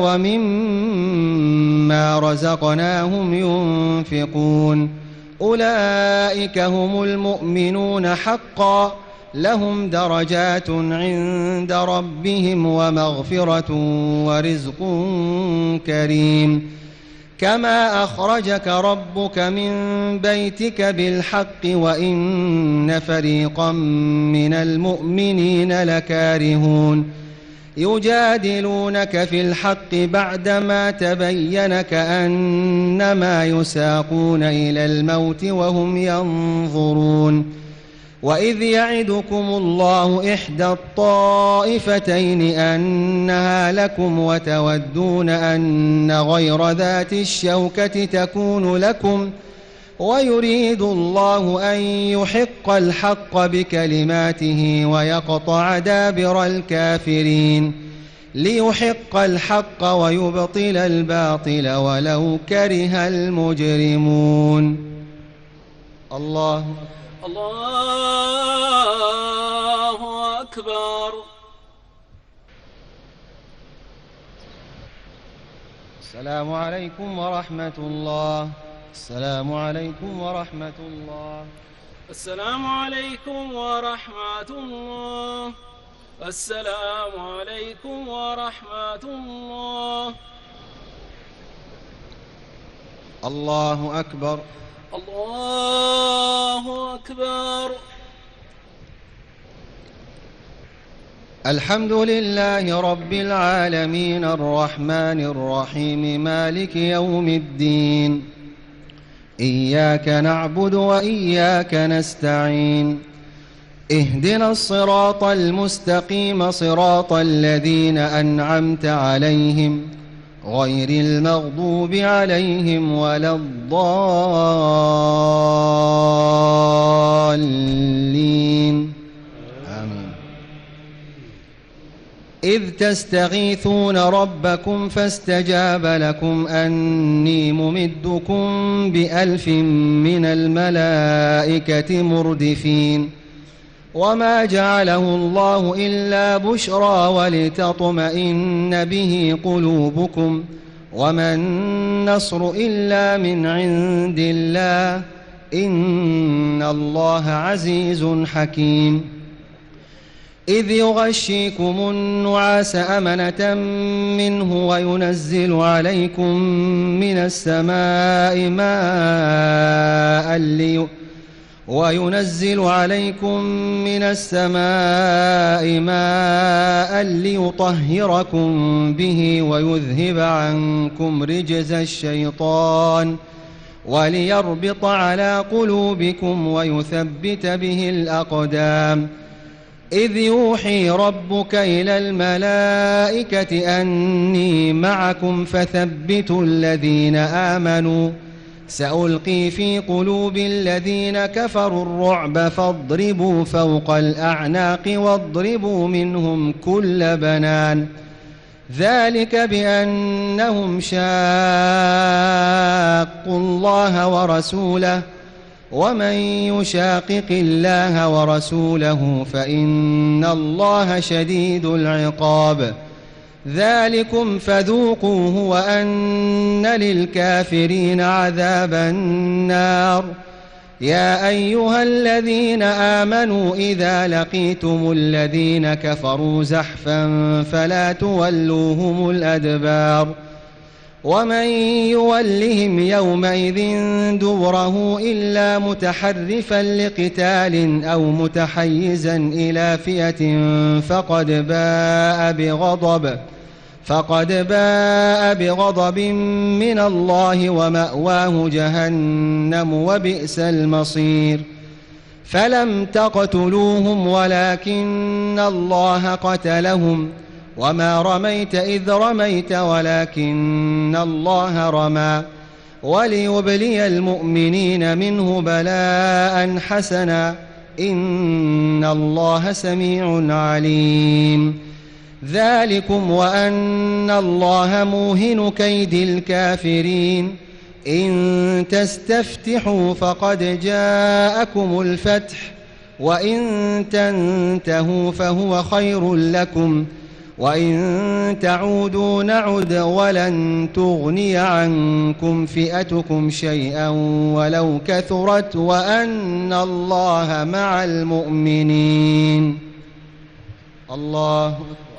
ومما رزقناهم ينفقون أولئك هم المؤمنون حقا لهم درجات عند ربهم ومغفرة ورزق كريم. كما أخرجك ربك من بيتك بالحق وإن فريقا من المؤمنين لكارهون يجادلونك في الحق بعدما تبين كأنما يساقون إلى الموت وهم ينظرون. وإذ يعدكم الله إحدى الطائفتين أنها لكم وتودون أن غير ذات الشوكة تكون لكم ويريد الله أن يحق الحق بكلماته ويقطع دابر الكافرين ليحق الحق ويبطل الباطل ولو كره المجرمون. الله الله أكبر. السلام عليكم ورحمة الله. السلام عليكم ورحمة الله. السلام عليكم ورحمة الله. السلام عليكم ورحمة الله. الله أكبر. الله أكبر. الحمد لله رب العالمين الرحمن الرحيم مالك يوم الدين إياك نعبد وإياك نستعين اهدنا الصراط المستقيم صراط الذين أنعمت عليهم غير المغضوب عليهم ولا الضالين آمين. إذ تستغيثون ربكم فاستجاب لكم أني ممدكم بألف من الملائكة مردفين وما جعله الله إلا بشرى ولتطمئن به قلوبكم وما النصر إلا من عند الله إن الله عزيز حكيم. إذ يغشيكم النعاس أمنة منه وينزل عليكم من السماء ماء لي وينزل عليكم من السماء ماء ليطهركم به ويذهب عنكم رجز الشيطان وليربط على قلوبكم ويثبت به الأقدام. إذ يوحي ربك إلى الملائكة أني معكم فثبتوا الذين آمنوا سألقي في قلوب الذين كفروا الرعب فاضربوا فوق الأعناق واضربوا منهم كل بنان. ذلك بأنهم شاقوا الله ورسوله ومن يشاقق الله ورسوله فإن الله شديد العقاب. ذلكم فذوقوه وأن للكافرين عذاب النار. يا أيها الذين آمنوا إذا لقيتم الذين كفروا زحفا فلا تولوهم الأدبار ومن يولهم يومئذ دبره إلا متحرفا لقتال أو متحيزا إلى فئة فقد باء بغضب فقد باء بغضب من الله ومأواه جهنم وبئس المصير. فلم تقتلوهم ولكن الله قتلهم وما رميت إذ رميت ولكن الله رمى وليبلي المؤمنين منه بلاء حسنا إن الله سميع عليم. ذلكم وأن الله موهن كيد الكافرين. إن تستفتحوا فقد جاءكم الفتح وإن تنتهوا فهو خير لكم وإن تعودوا نعد ولن تغني عنكم فئتكم شيئا ولو كثرت وأن الله مع المؤمنين. الله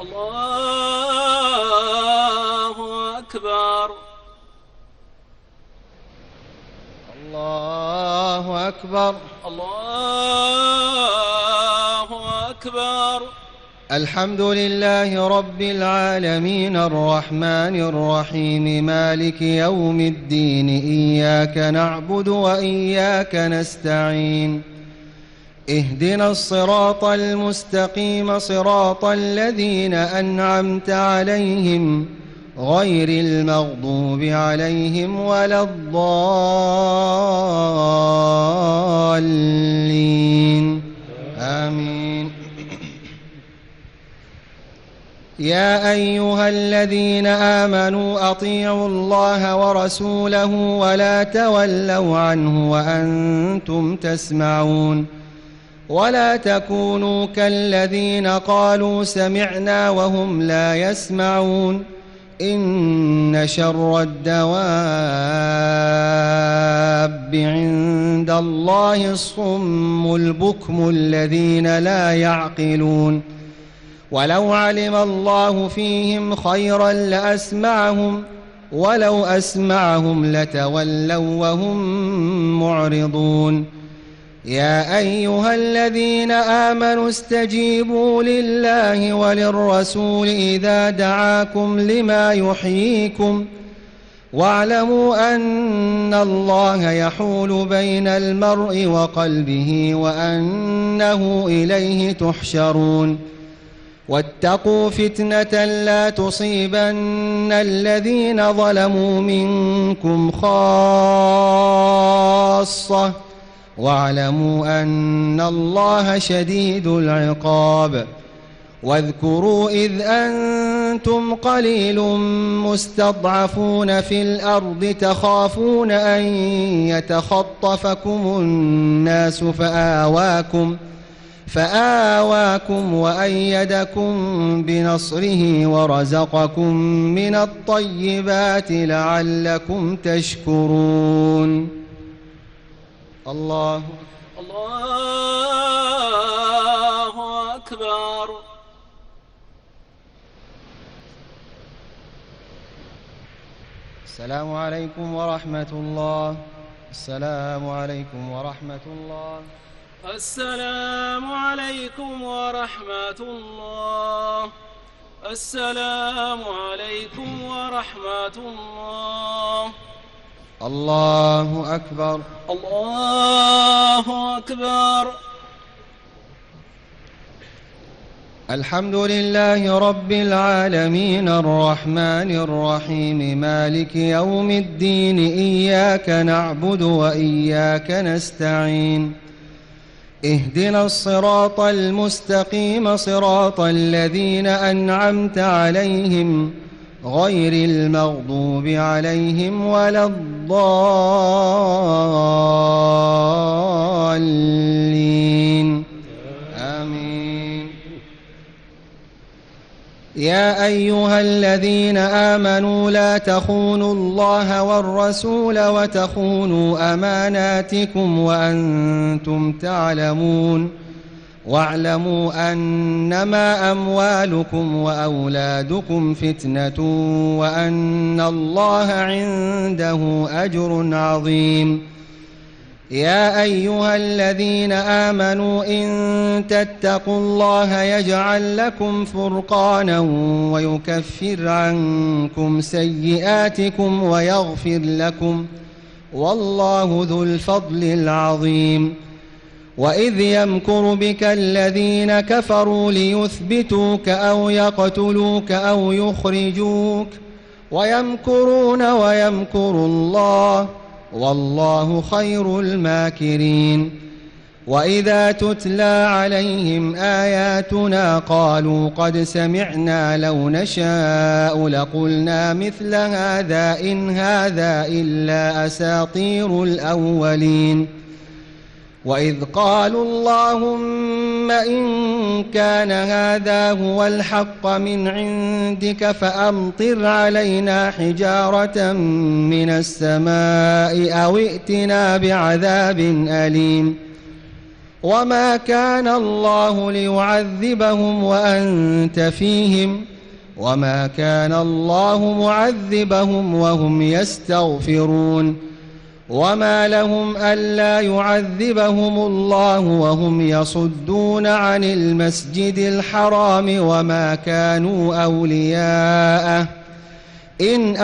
الله أكبر الله أكبر الله أكبر. الحمد لله رب العالمين الرحمن الرحيم مالك يوم الدين. إياك نعبد وإياك نستعين. اهدنا الصراط المستقيم صراط الذين أنعمت عليهم غير المغضوب عليهم ولا الضالين آمين. يا أيها الذين آمنوا أطيعوا الله ورسوله ولا تولوا عنه وأنتم تسمعون. ولا تكونوا كالذين قالوا سمعنا وهم لا يسمعون. إن شر الدواب عند الله الصم البكم الذين لا يعقلون. ولو علم الله فيهم خيرا لأسمعهم ولو أسمعهم لتولوا وهم معرضون. يا أيها الذين آمنوا استجيبوا لله وللرسول إذا دعاكم لما يحييكم واعلموا أن الله يحول بين المرء وقلبه وأنه إليه تحشرون. واتقوا فتنة لا تصيبن الذين ظلموا منكم خاصة واعلموا أن الله شديد العقاب. واذكروا إذ أنتم قليل مستضعفون في الأرض تخافون أن يتخطفكم الناس فآواكم فآواكم وأيدكم بنصره ورزقكم من الطيبات لعلكم تشكرون. الله الله أكبر. السلام عليكم ورحمة الله. السلام عليكم ورحمة الله. السلام عليكم ورحمة الله. السلام عليكم ورحمة الله. الله أكبر. الله أكبر. الحمد لله رب العالمين الرحمن الرحيم مالك يوم الدين إياك نعبد وإياك نستعين اهدنا الصراط المستقيم صراط الذين أنعمت عليهم غير المغضوب عليهم ولا الضالين آمين. يا أيها الذين آمنوا لا تخونوا الله والرسول وتخونوا أماناتكم وأنتم تعلمون واعلموا أنما أموالكم وأولادكم فتنة وأن الله عنده أجر عظيم. يا أيها الذين آمنوا إن تتقوا الله يجعل لكم فرقانا ويكفر عنكم سيئاتكم ويغفر لكم والله ذو الفضل العظيم. وإذ يمكر بك الذين كفروا ليثبتوك أو يقتلوك أو يخرجوك ويمكرون ويمكر الله والله خير الماكرين. وإذا تتلى عليهم آياتنا قالوا قد سمعنا لو نشاء لقلنا مثل هذا إن هذا إلا أساطير الأولين. وإذ قالوا اللهم إن كان هذا هو الحق من عندك فأمطر علينا حجارة من السماء أو ائتنا بعذاب أليم. وما كان الله ليعذبهم وأنت فيهم وما كان الله معذبهم وهم يستغفرون. وما لهم ألا يعذبهم الله وهم يصدون عن المسجد الحرام وما كانوا أولياءه إن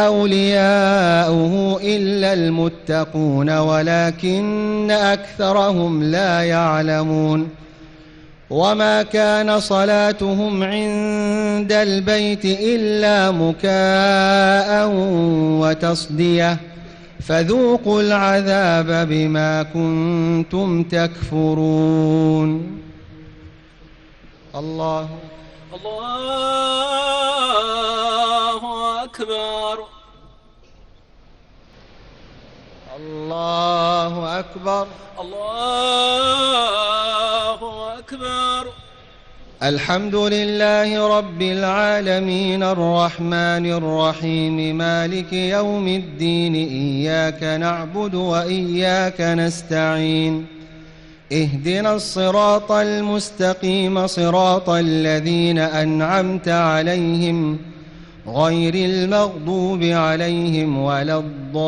أولياؤه إلا المتقون ولكن أكثرهم لا يعلمون. وما كان صلاتهم عند البيت إلا مكاء وتصدية فذوقوا العذاب بما كنتم تكفرون. الله الله أكبر. الله أكبر. الله أكبر. الحمد لله رب العالمين الرحمن الرحيم مالك يوم الدين إياك نعبد وإياك نستعين اهدنا الصراط المستقيم صراط الذين أنعمت عليهم غير المغضوب عليهم ولا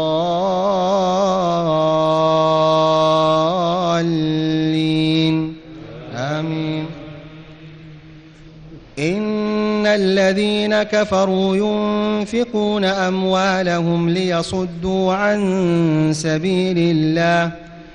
الضالين آمين. إن الذين كفروا ينفقون أموالهم ليصدوا عن سبيل الله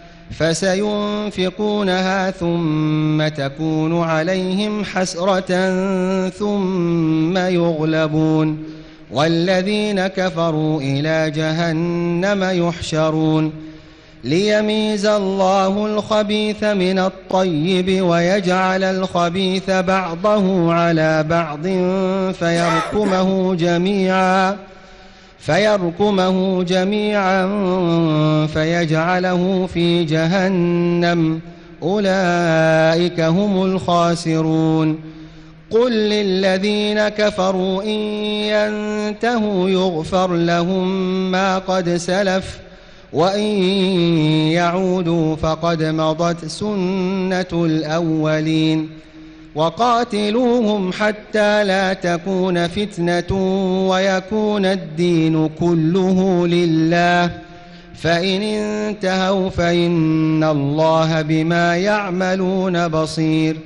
فسينفقونها ثم تكون عليهم حسرة ثم يغلبون والذين كفروا إلى جهنم يحشرون ليميز الله الخبيث من الطيب ويجعل الخبيث بعضه على بعض فيركمه جميعا فيركمه جميعا فيجعله في جهنم أولئك هم الخاسرون. قل للذين كفروا إن ينتهوا يغفر لهم ما قد سلف وإن يعودوا فقد مضت سنة الأولين وقاتلوهم حتى لا تكون فتنة ويكون الدين كله لله فإن انتهوا فإن الله بما يعملون بصير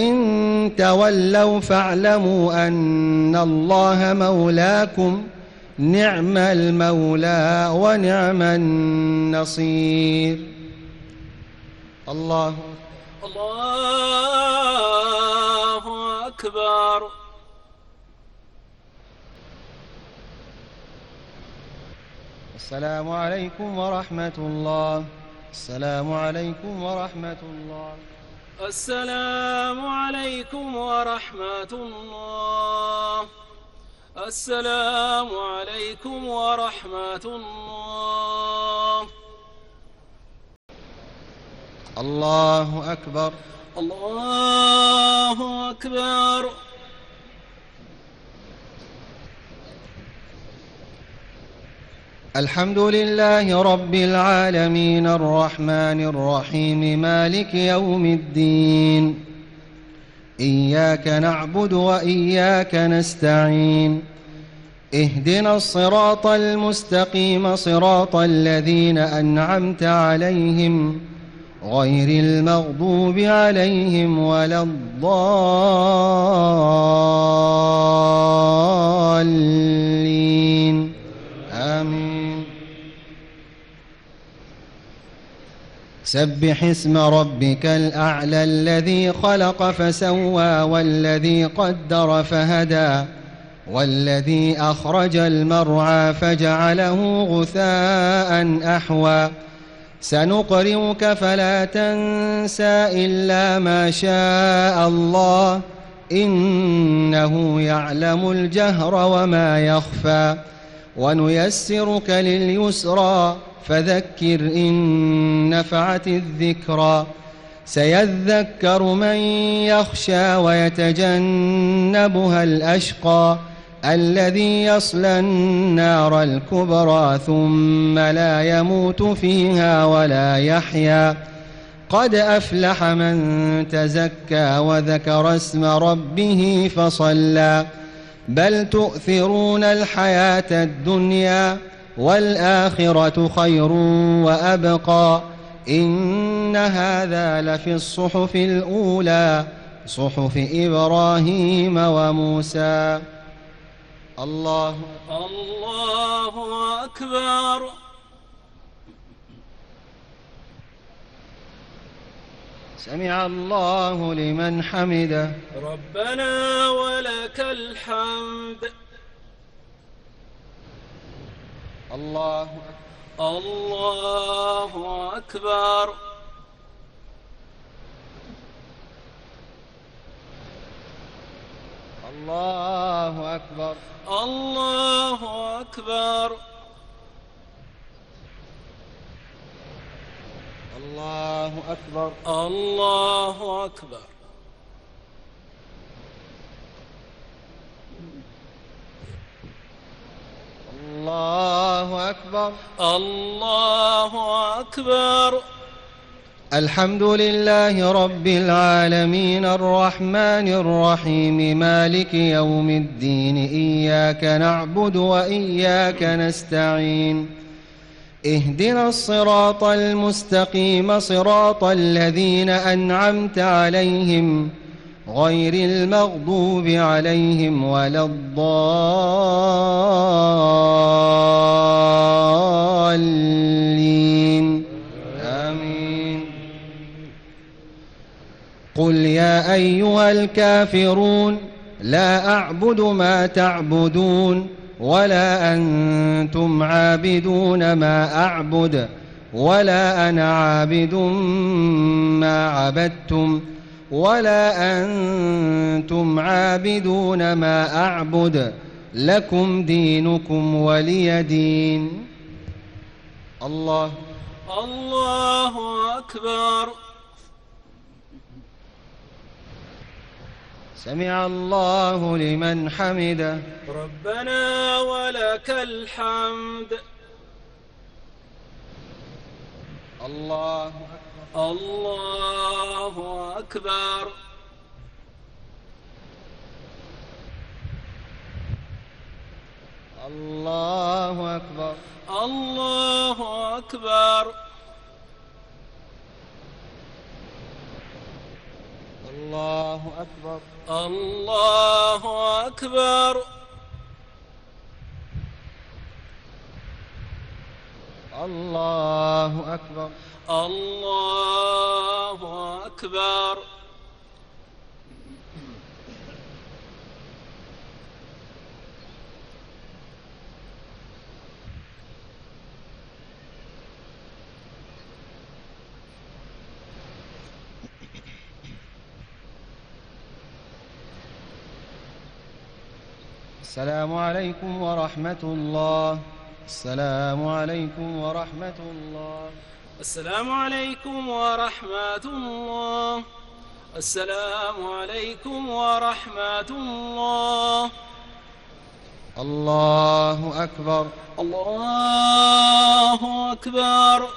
وإن تولوا فاعلموا أن الله مولاكم نعم المولى ونعم النصير. الله الله أكبر. السلام عليكم ورحمة الله. السلام عليكم ورحمة الله. السلام عليكم ورحمة الله. السلام عليكم ورحمة الله. الله أكبر. الله أكبر. الحمد لله رب العالمين الرحمن الرحيم مالك يوم الدين. إياك نعبد وإياك نستعين. اهدنا الصراط المستقيم صراط الذين أنعمت عليهم غير المغضوب عليهم ولا الضالين. آمين. سبح اسم ربك الأعلى الذي خلق فسوى والذي قدر فهدى والذي أخرج المرعى فجعله غثاء أحوى. سنقرئك فلا تنسى إلا ما شاء الله إنه يعلم الجهر وما يخفى. ونيسرك لليسرى فذكر إن نفعت الذكرى. سيذكر من يخشى ويتجنبها الأشقى الذي يصلى النار الكبرى ثم لا يموت فيها ولا يحيا. قد أفلح من تزكى وذكر اسم ربه فصلى. بل تؤثرون الحياة الدنيا والآخرة خير وأبقى. إن هذا لفي الصحف الأولى صحف إبراهيم وموسى. الله الله أكبر. سمع الله لمن حمده. ربنا ولك الحمد. الله الله أكبر. الله أكبر. الله أكبر. الله أكبر. الله أكبر. الله أكبر. الله أكبر. الحمد لله رب العالمين الرحمن الرحيم مالك يوم الدين. إياك نعبد وإياك نستعين. اهدنا الصراط المستقيم صراط الذين أنعمت عليهم غير المغضوب عليهم ولا الضالين. آمين. قل يا أيها الكافرون لا أعبد ما تعبدون ولا أنتم عابدون ما أعبد ولا أنا عابد ما عبدتم ولا أنتم عابدون ما أعبد لكم دينكم ولي دين. الله الله أكبر. سمع الله لمن حمده. ربنا ولك الحمد. الله أكبر. الله أكبر. الله أكبر. الله أكبر. الله أكبر. الله أكبر. الله أكبر. الله أكبر. السلام عليكم ورحمة الله. السلام عليكم ورحمة الله. السلام عليكم ورحمة الله. السلام عليكم ورحمة الله. الله أكبر. الله أكبر.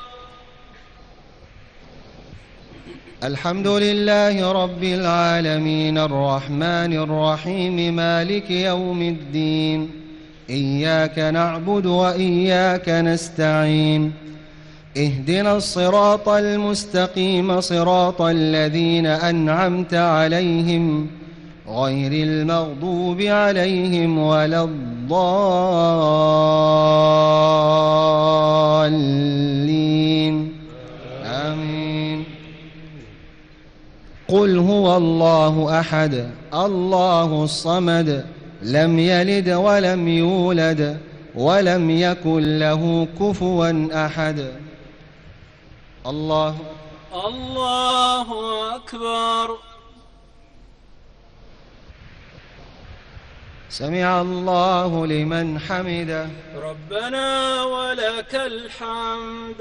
الحمد لله رب العالمين الرحمن الرحيم مالك يوم الدين. إياك نعبد وإياك نستعين. اهدنا الصراط المستقيم صراط الذين أنعمت عليهم غير المغضوب عليهم ولا الضالين. آمين. قل هو الله أحد الله الصمد لم يلد ولم يولد ولم يكن له كفوا أحد. الله الله أكبر. سمع الله لمن حمده. ربنا ولك الحمد.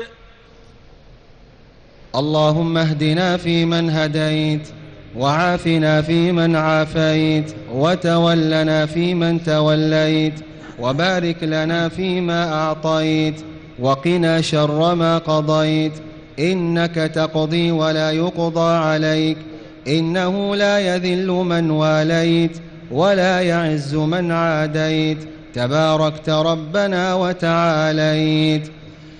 اللهم اهدنا فيمن هديت وعافنا فيمن عافيت وتولنا فيمن توليت وبارك لنا فيما أعطيت وقنا شر ما قضيت إنك تقضي ولا يقضى عليك إنه لا يذل من واليت ولا يعز من عاديت تباركت ربنا وتعاليت.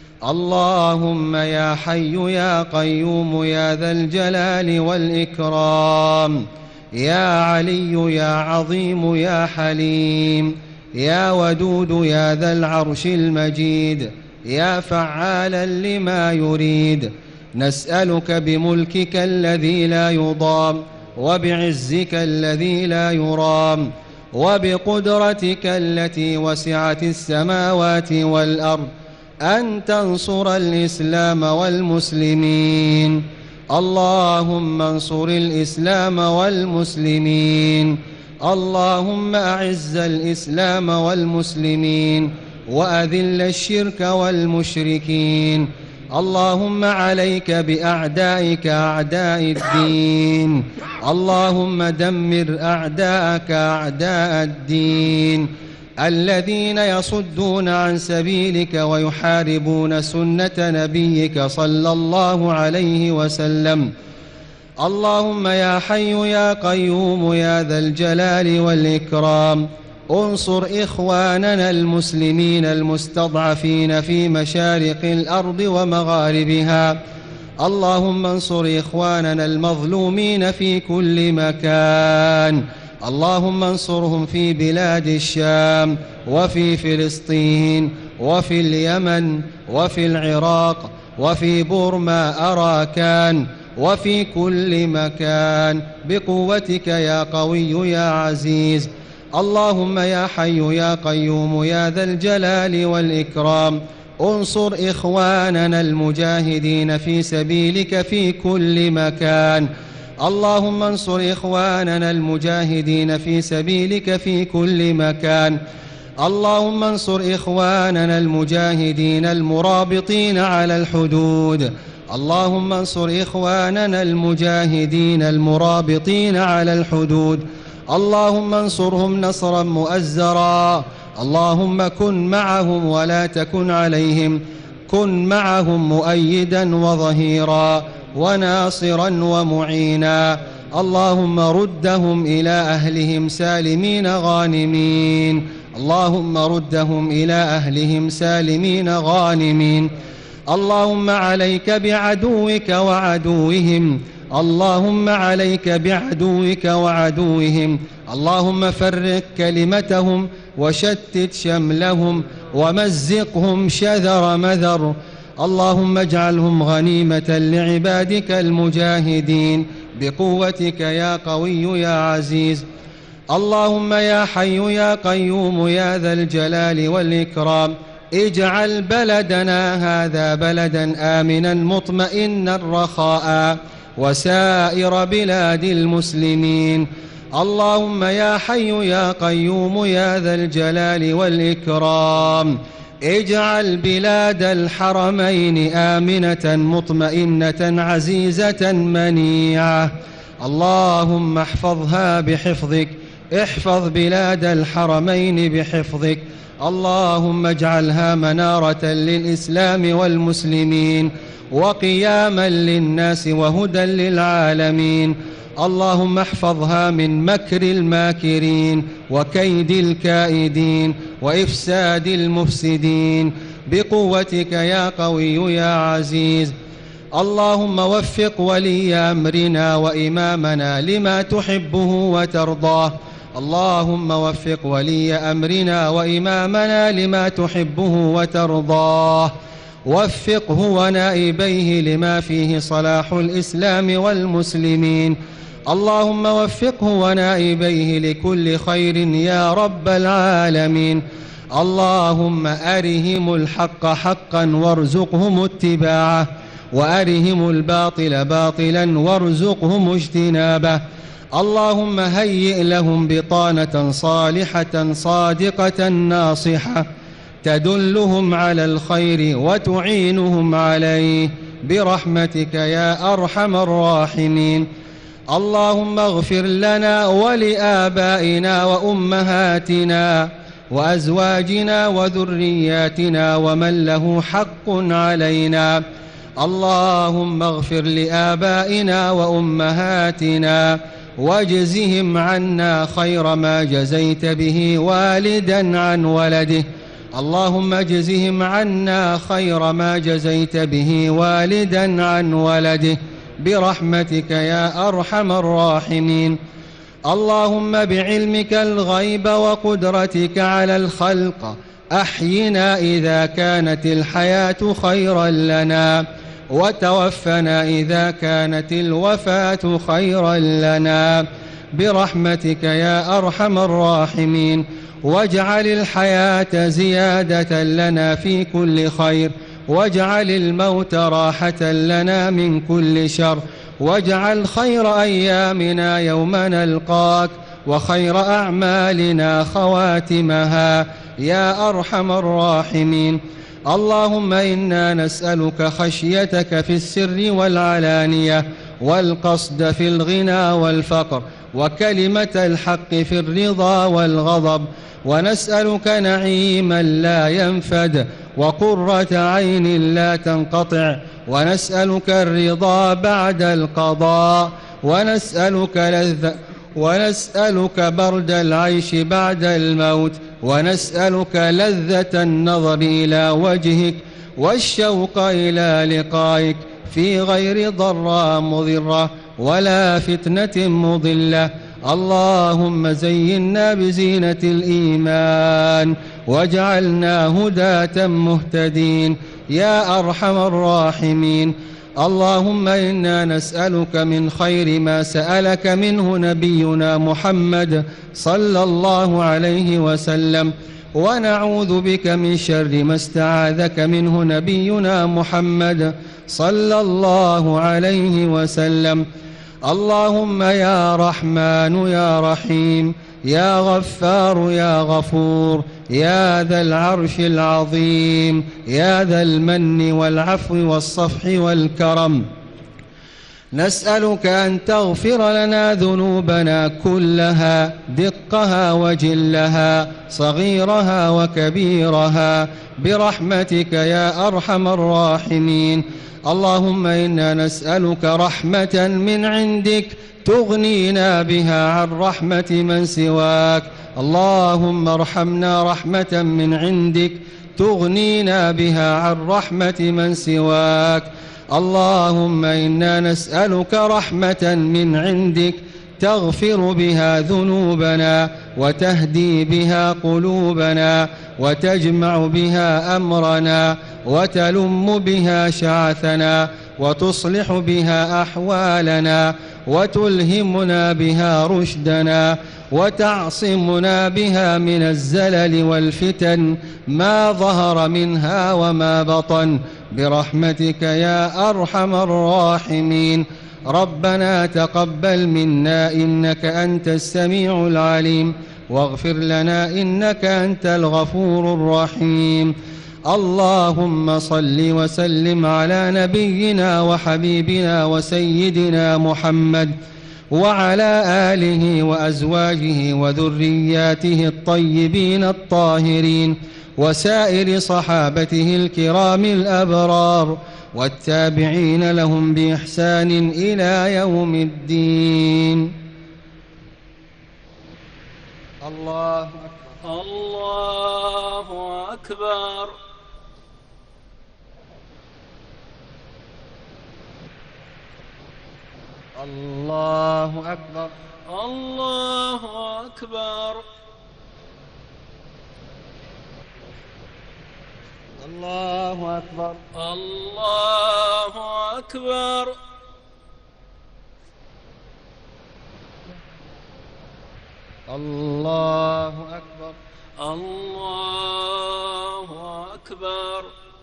اللهم يا حي يا قيوم يا ذا الجلال والإكرام يا علي يا عظيم يا حليم يا ودود يا ذا العرش المجيد يا فعالا لما يريد، نسألك بملكك الذي لا يضام وبعزك الذي لا يرام وبقدرتك التي وسعت السماوات والأرض أن تنصر الإسلام والمسلمين. اللهم انصر الإسلام والمسلمين. اللهم أعز الإسلام والمسلمين وأذل الشرك والمشركين. اللهم عليك بأعدائك أعداء الدين. اللهم دمر أعداءك أعداء الدين الذين يصدون عن سبيلك ويحاربون سنة نبيك صلى الله عليه وسلم. اللهم يا حي يا قيوم يا ذا الجلال والإكرام انصر إخواننا المسلمين المستضعفين في مشارق الأرض ومغاربها. اللهم انصر إخواننا المظلومين في كل مكان. اللهم انصرهم في بلاد الشام وفي فلسطين وفي اليمن وفي العراق وفي بورما أراكان وفي كل مكان بقوتك يا قوي يا عزيز. اللهم يا حي يا قيوم يا ذا الجلال والإكرام انصر إخواننا المجاهدين في سبيلك في كل مكان. اللهم انصر إخواننا المجاهدين في سبيلك في كل مكان. اللهم انصر إخواننا المجاهدين المرابطين على الحدود. اللهم انصر إخواننا المجاهدين المرابطين على الحدود. اللهم انصرهم نصرا مؤزرا. اللهم كن معهم ولا تكن عليهم. كن معهم مؤيدا وظهيرا وناصرا ومعينا. اللهم ردهم إلى أهلهم سالمين غانمين. اللهم ردهم إلى أهلهم سالمين غانمين. اللهم عليك بعدوك وعدوهم. اللهم عليك بعدوك وعدوهم. اللهم فرق كلمتهم وشتت شملهم ومزقهم شذر مذر. اللهم اجعلهم غنيمة لعبادك المجاهدين بقوتك يا قوي يا عزيز. اللهم يا حي يا قيوم يا ذا الجلال والإكرام اجعل بلدنا هذا بلدا آمنا مطمئنا رخاء وسائر بلاد المسلمين. اللهم يا حي يا قيوم يا ذا الجلال والإكرام اجعل بلاد الحرمين آمنة مطمئنة عزيزة منيعة. اللهم احفظها بحفظك، احفظ بلاد الحرمين بحفظك. اللهم اجعلها منارة للإسلام والمسلمين وقياما للناس وهدى للعالمين. اللهم احفظها من مكر الماكرين وكيد الكائدين وإفساد المفسدين بقوتك يا قوي يا عزيز. اللهم وفق ولي أمرنا وإمامنا لما تحبه وترضاه. اللهم وفق ولي أمرنا وإمامنا لما تحبه وترضاه، وفقه ونائبيه لما فيه صلاح الإسلام والمسلمين. اللهم وفقه ونائبيه لكل خير يا رب العالمين. اللهم أرهم الحق حقا وارزقهم اتباعه، وأرهم الباطل باطلا وارزقهم اجتنابه. اللهم هيئ لهم بطانة صالحة صادقة ناصحة تدلهم على الخير وتعينهم عليه برحمتك يا أرحم الراحمين. اللهم اغفر لنا ولآبائنا وأمهاتنا وأزواجنا وذرياتنا ومن له حق علينا. اللهم اغفر لآبائنا وأمهاتنا واجزهم عنا خير ما جزيت به والدا عن ولده. اللهم اجزهم عنا خير ما جزيت به والدا عن ولده برحمتك يا أرحم الراحمين. اللهم بعلمك الغيب وقدرتك على الخلق أحينا إذا كانت الحياة خيرا لنا، وتوفنا إذا كانت الوفاة خيرا لنا برحمتك يا أرحم الراحمين. واجعل الحياة زيادة لنا في كل خير، واجعل الموت راحة لنا من كل شر، واجعل خير أيامنا يوم نلقاك وخير أعمالنا خواتمها يا أرحم الراحمين. اللهم إنا نسألك خشيتك في السر والعلانية، والقصد في الغنى والفقر، وكلمة الحق في الرضا والغضب، ونسألك نعيما لا ينفد وقرة عين لا تنقطع، ونسألك الرضا بعد القضاء، ونسألك لذة ونسألك برد العيش بعد الموت، ونسألك لذة النظر إلى وجهك والشوق إلى لقائك في غير ضراء مضرة ولا فتنة مضلة. اللهم زينا بزينة الإيمان واجعلنا هداة مهتدين يا أرحم الراحمين. اللهم إنا نسألك من خير ما سألك منه نبينا محمد صلى الله عليه وسلم، ونعوذ بك من شر ما استعاذك منه نبينا محمد صلى الله عليه وسلم. اللهم يا رحمن يا رحيم يا غفار يا غفور يا ذا العرش العظيم يا ذا المن والعفو والصفح والكرم، نسألك أن تغفر لنا ذنوبنا كلها دقها وجلها صغيرها وكبيرها برحمتك يا أرحم الراحمين. اللهم إنا نسألك رحمة من عندك تغنينا بها عن رحمة من سواك. اللهم ارحمنا رحمة من عندك تغنينا بها عن رحمة من سواك. اللهم إنا نسألك رحمة من عندك تغفر بها ذنوبنا وتهدي بها قلوبنا وتجمع بها أمرنا وتلم بها شعثنا وتصلح بها أحوالنا وتلهمنا بها رشدنا وتعصمنا بها من الزلل والفتن ما ظهر منها وما بطن برحمتك يا أرحم الراحمين. ربنا تقبل منا إنك أنت السميع العليم واغفر لنا إنك أنت الغفور الرحيم. اللهم صل وسلم على نبينا وحبيبنا وسيدنا محمد وعلى آله وأزواجه وذرياته الطيبين الطاهرين وسائر صحابته الكرام الأبرار والتابعين لهم بإحسان إلى يوم الدين. الله أكبر. الله أكبر. الله أكبر. الله أكبر. الله أكبر. الله أكبر. الله أكبر. الله أكبر.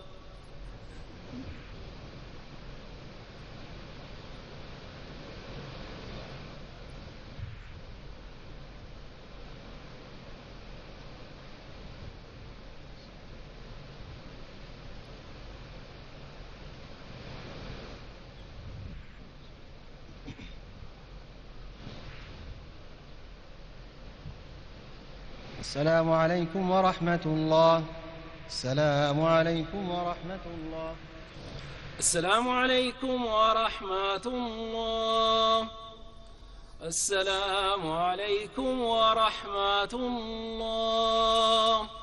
السلام عليكم ورحمة الله. السلام عليكم ورحمة الله. السلام عليكم ورحمة الله. السلام عليكم ورحمة الله.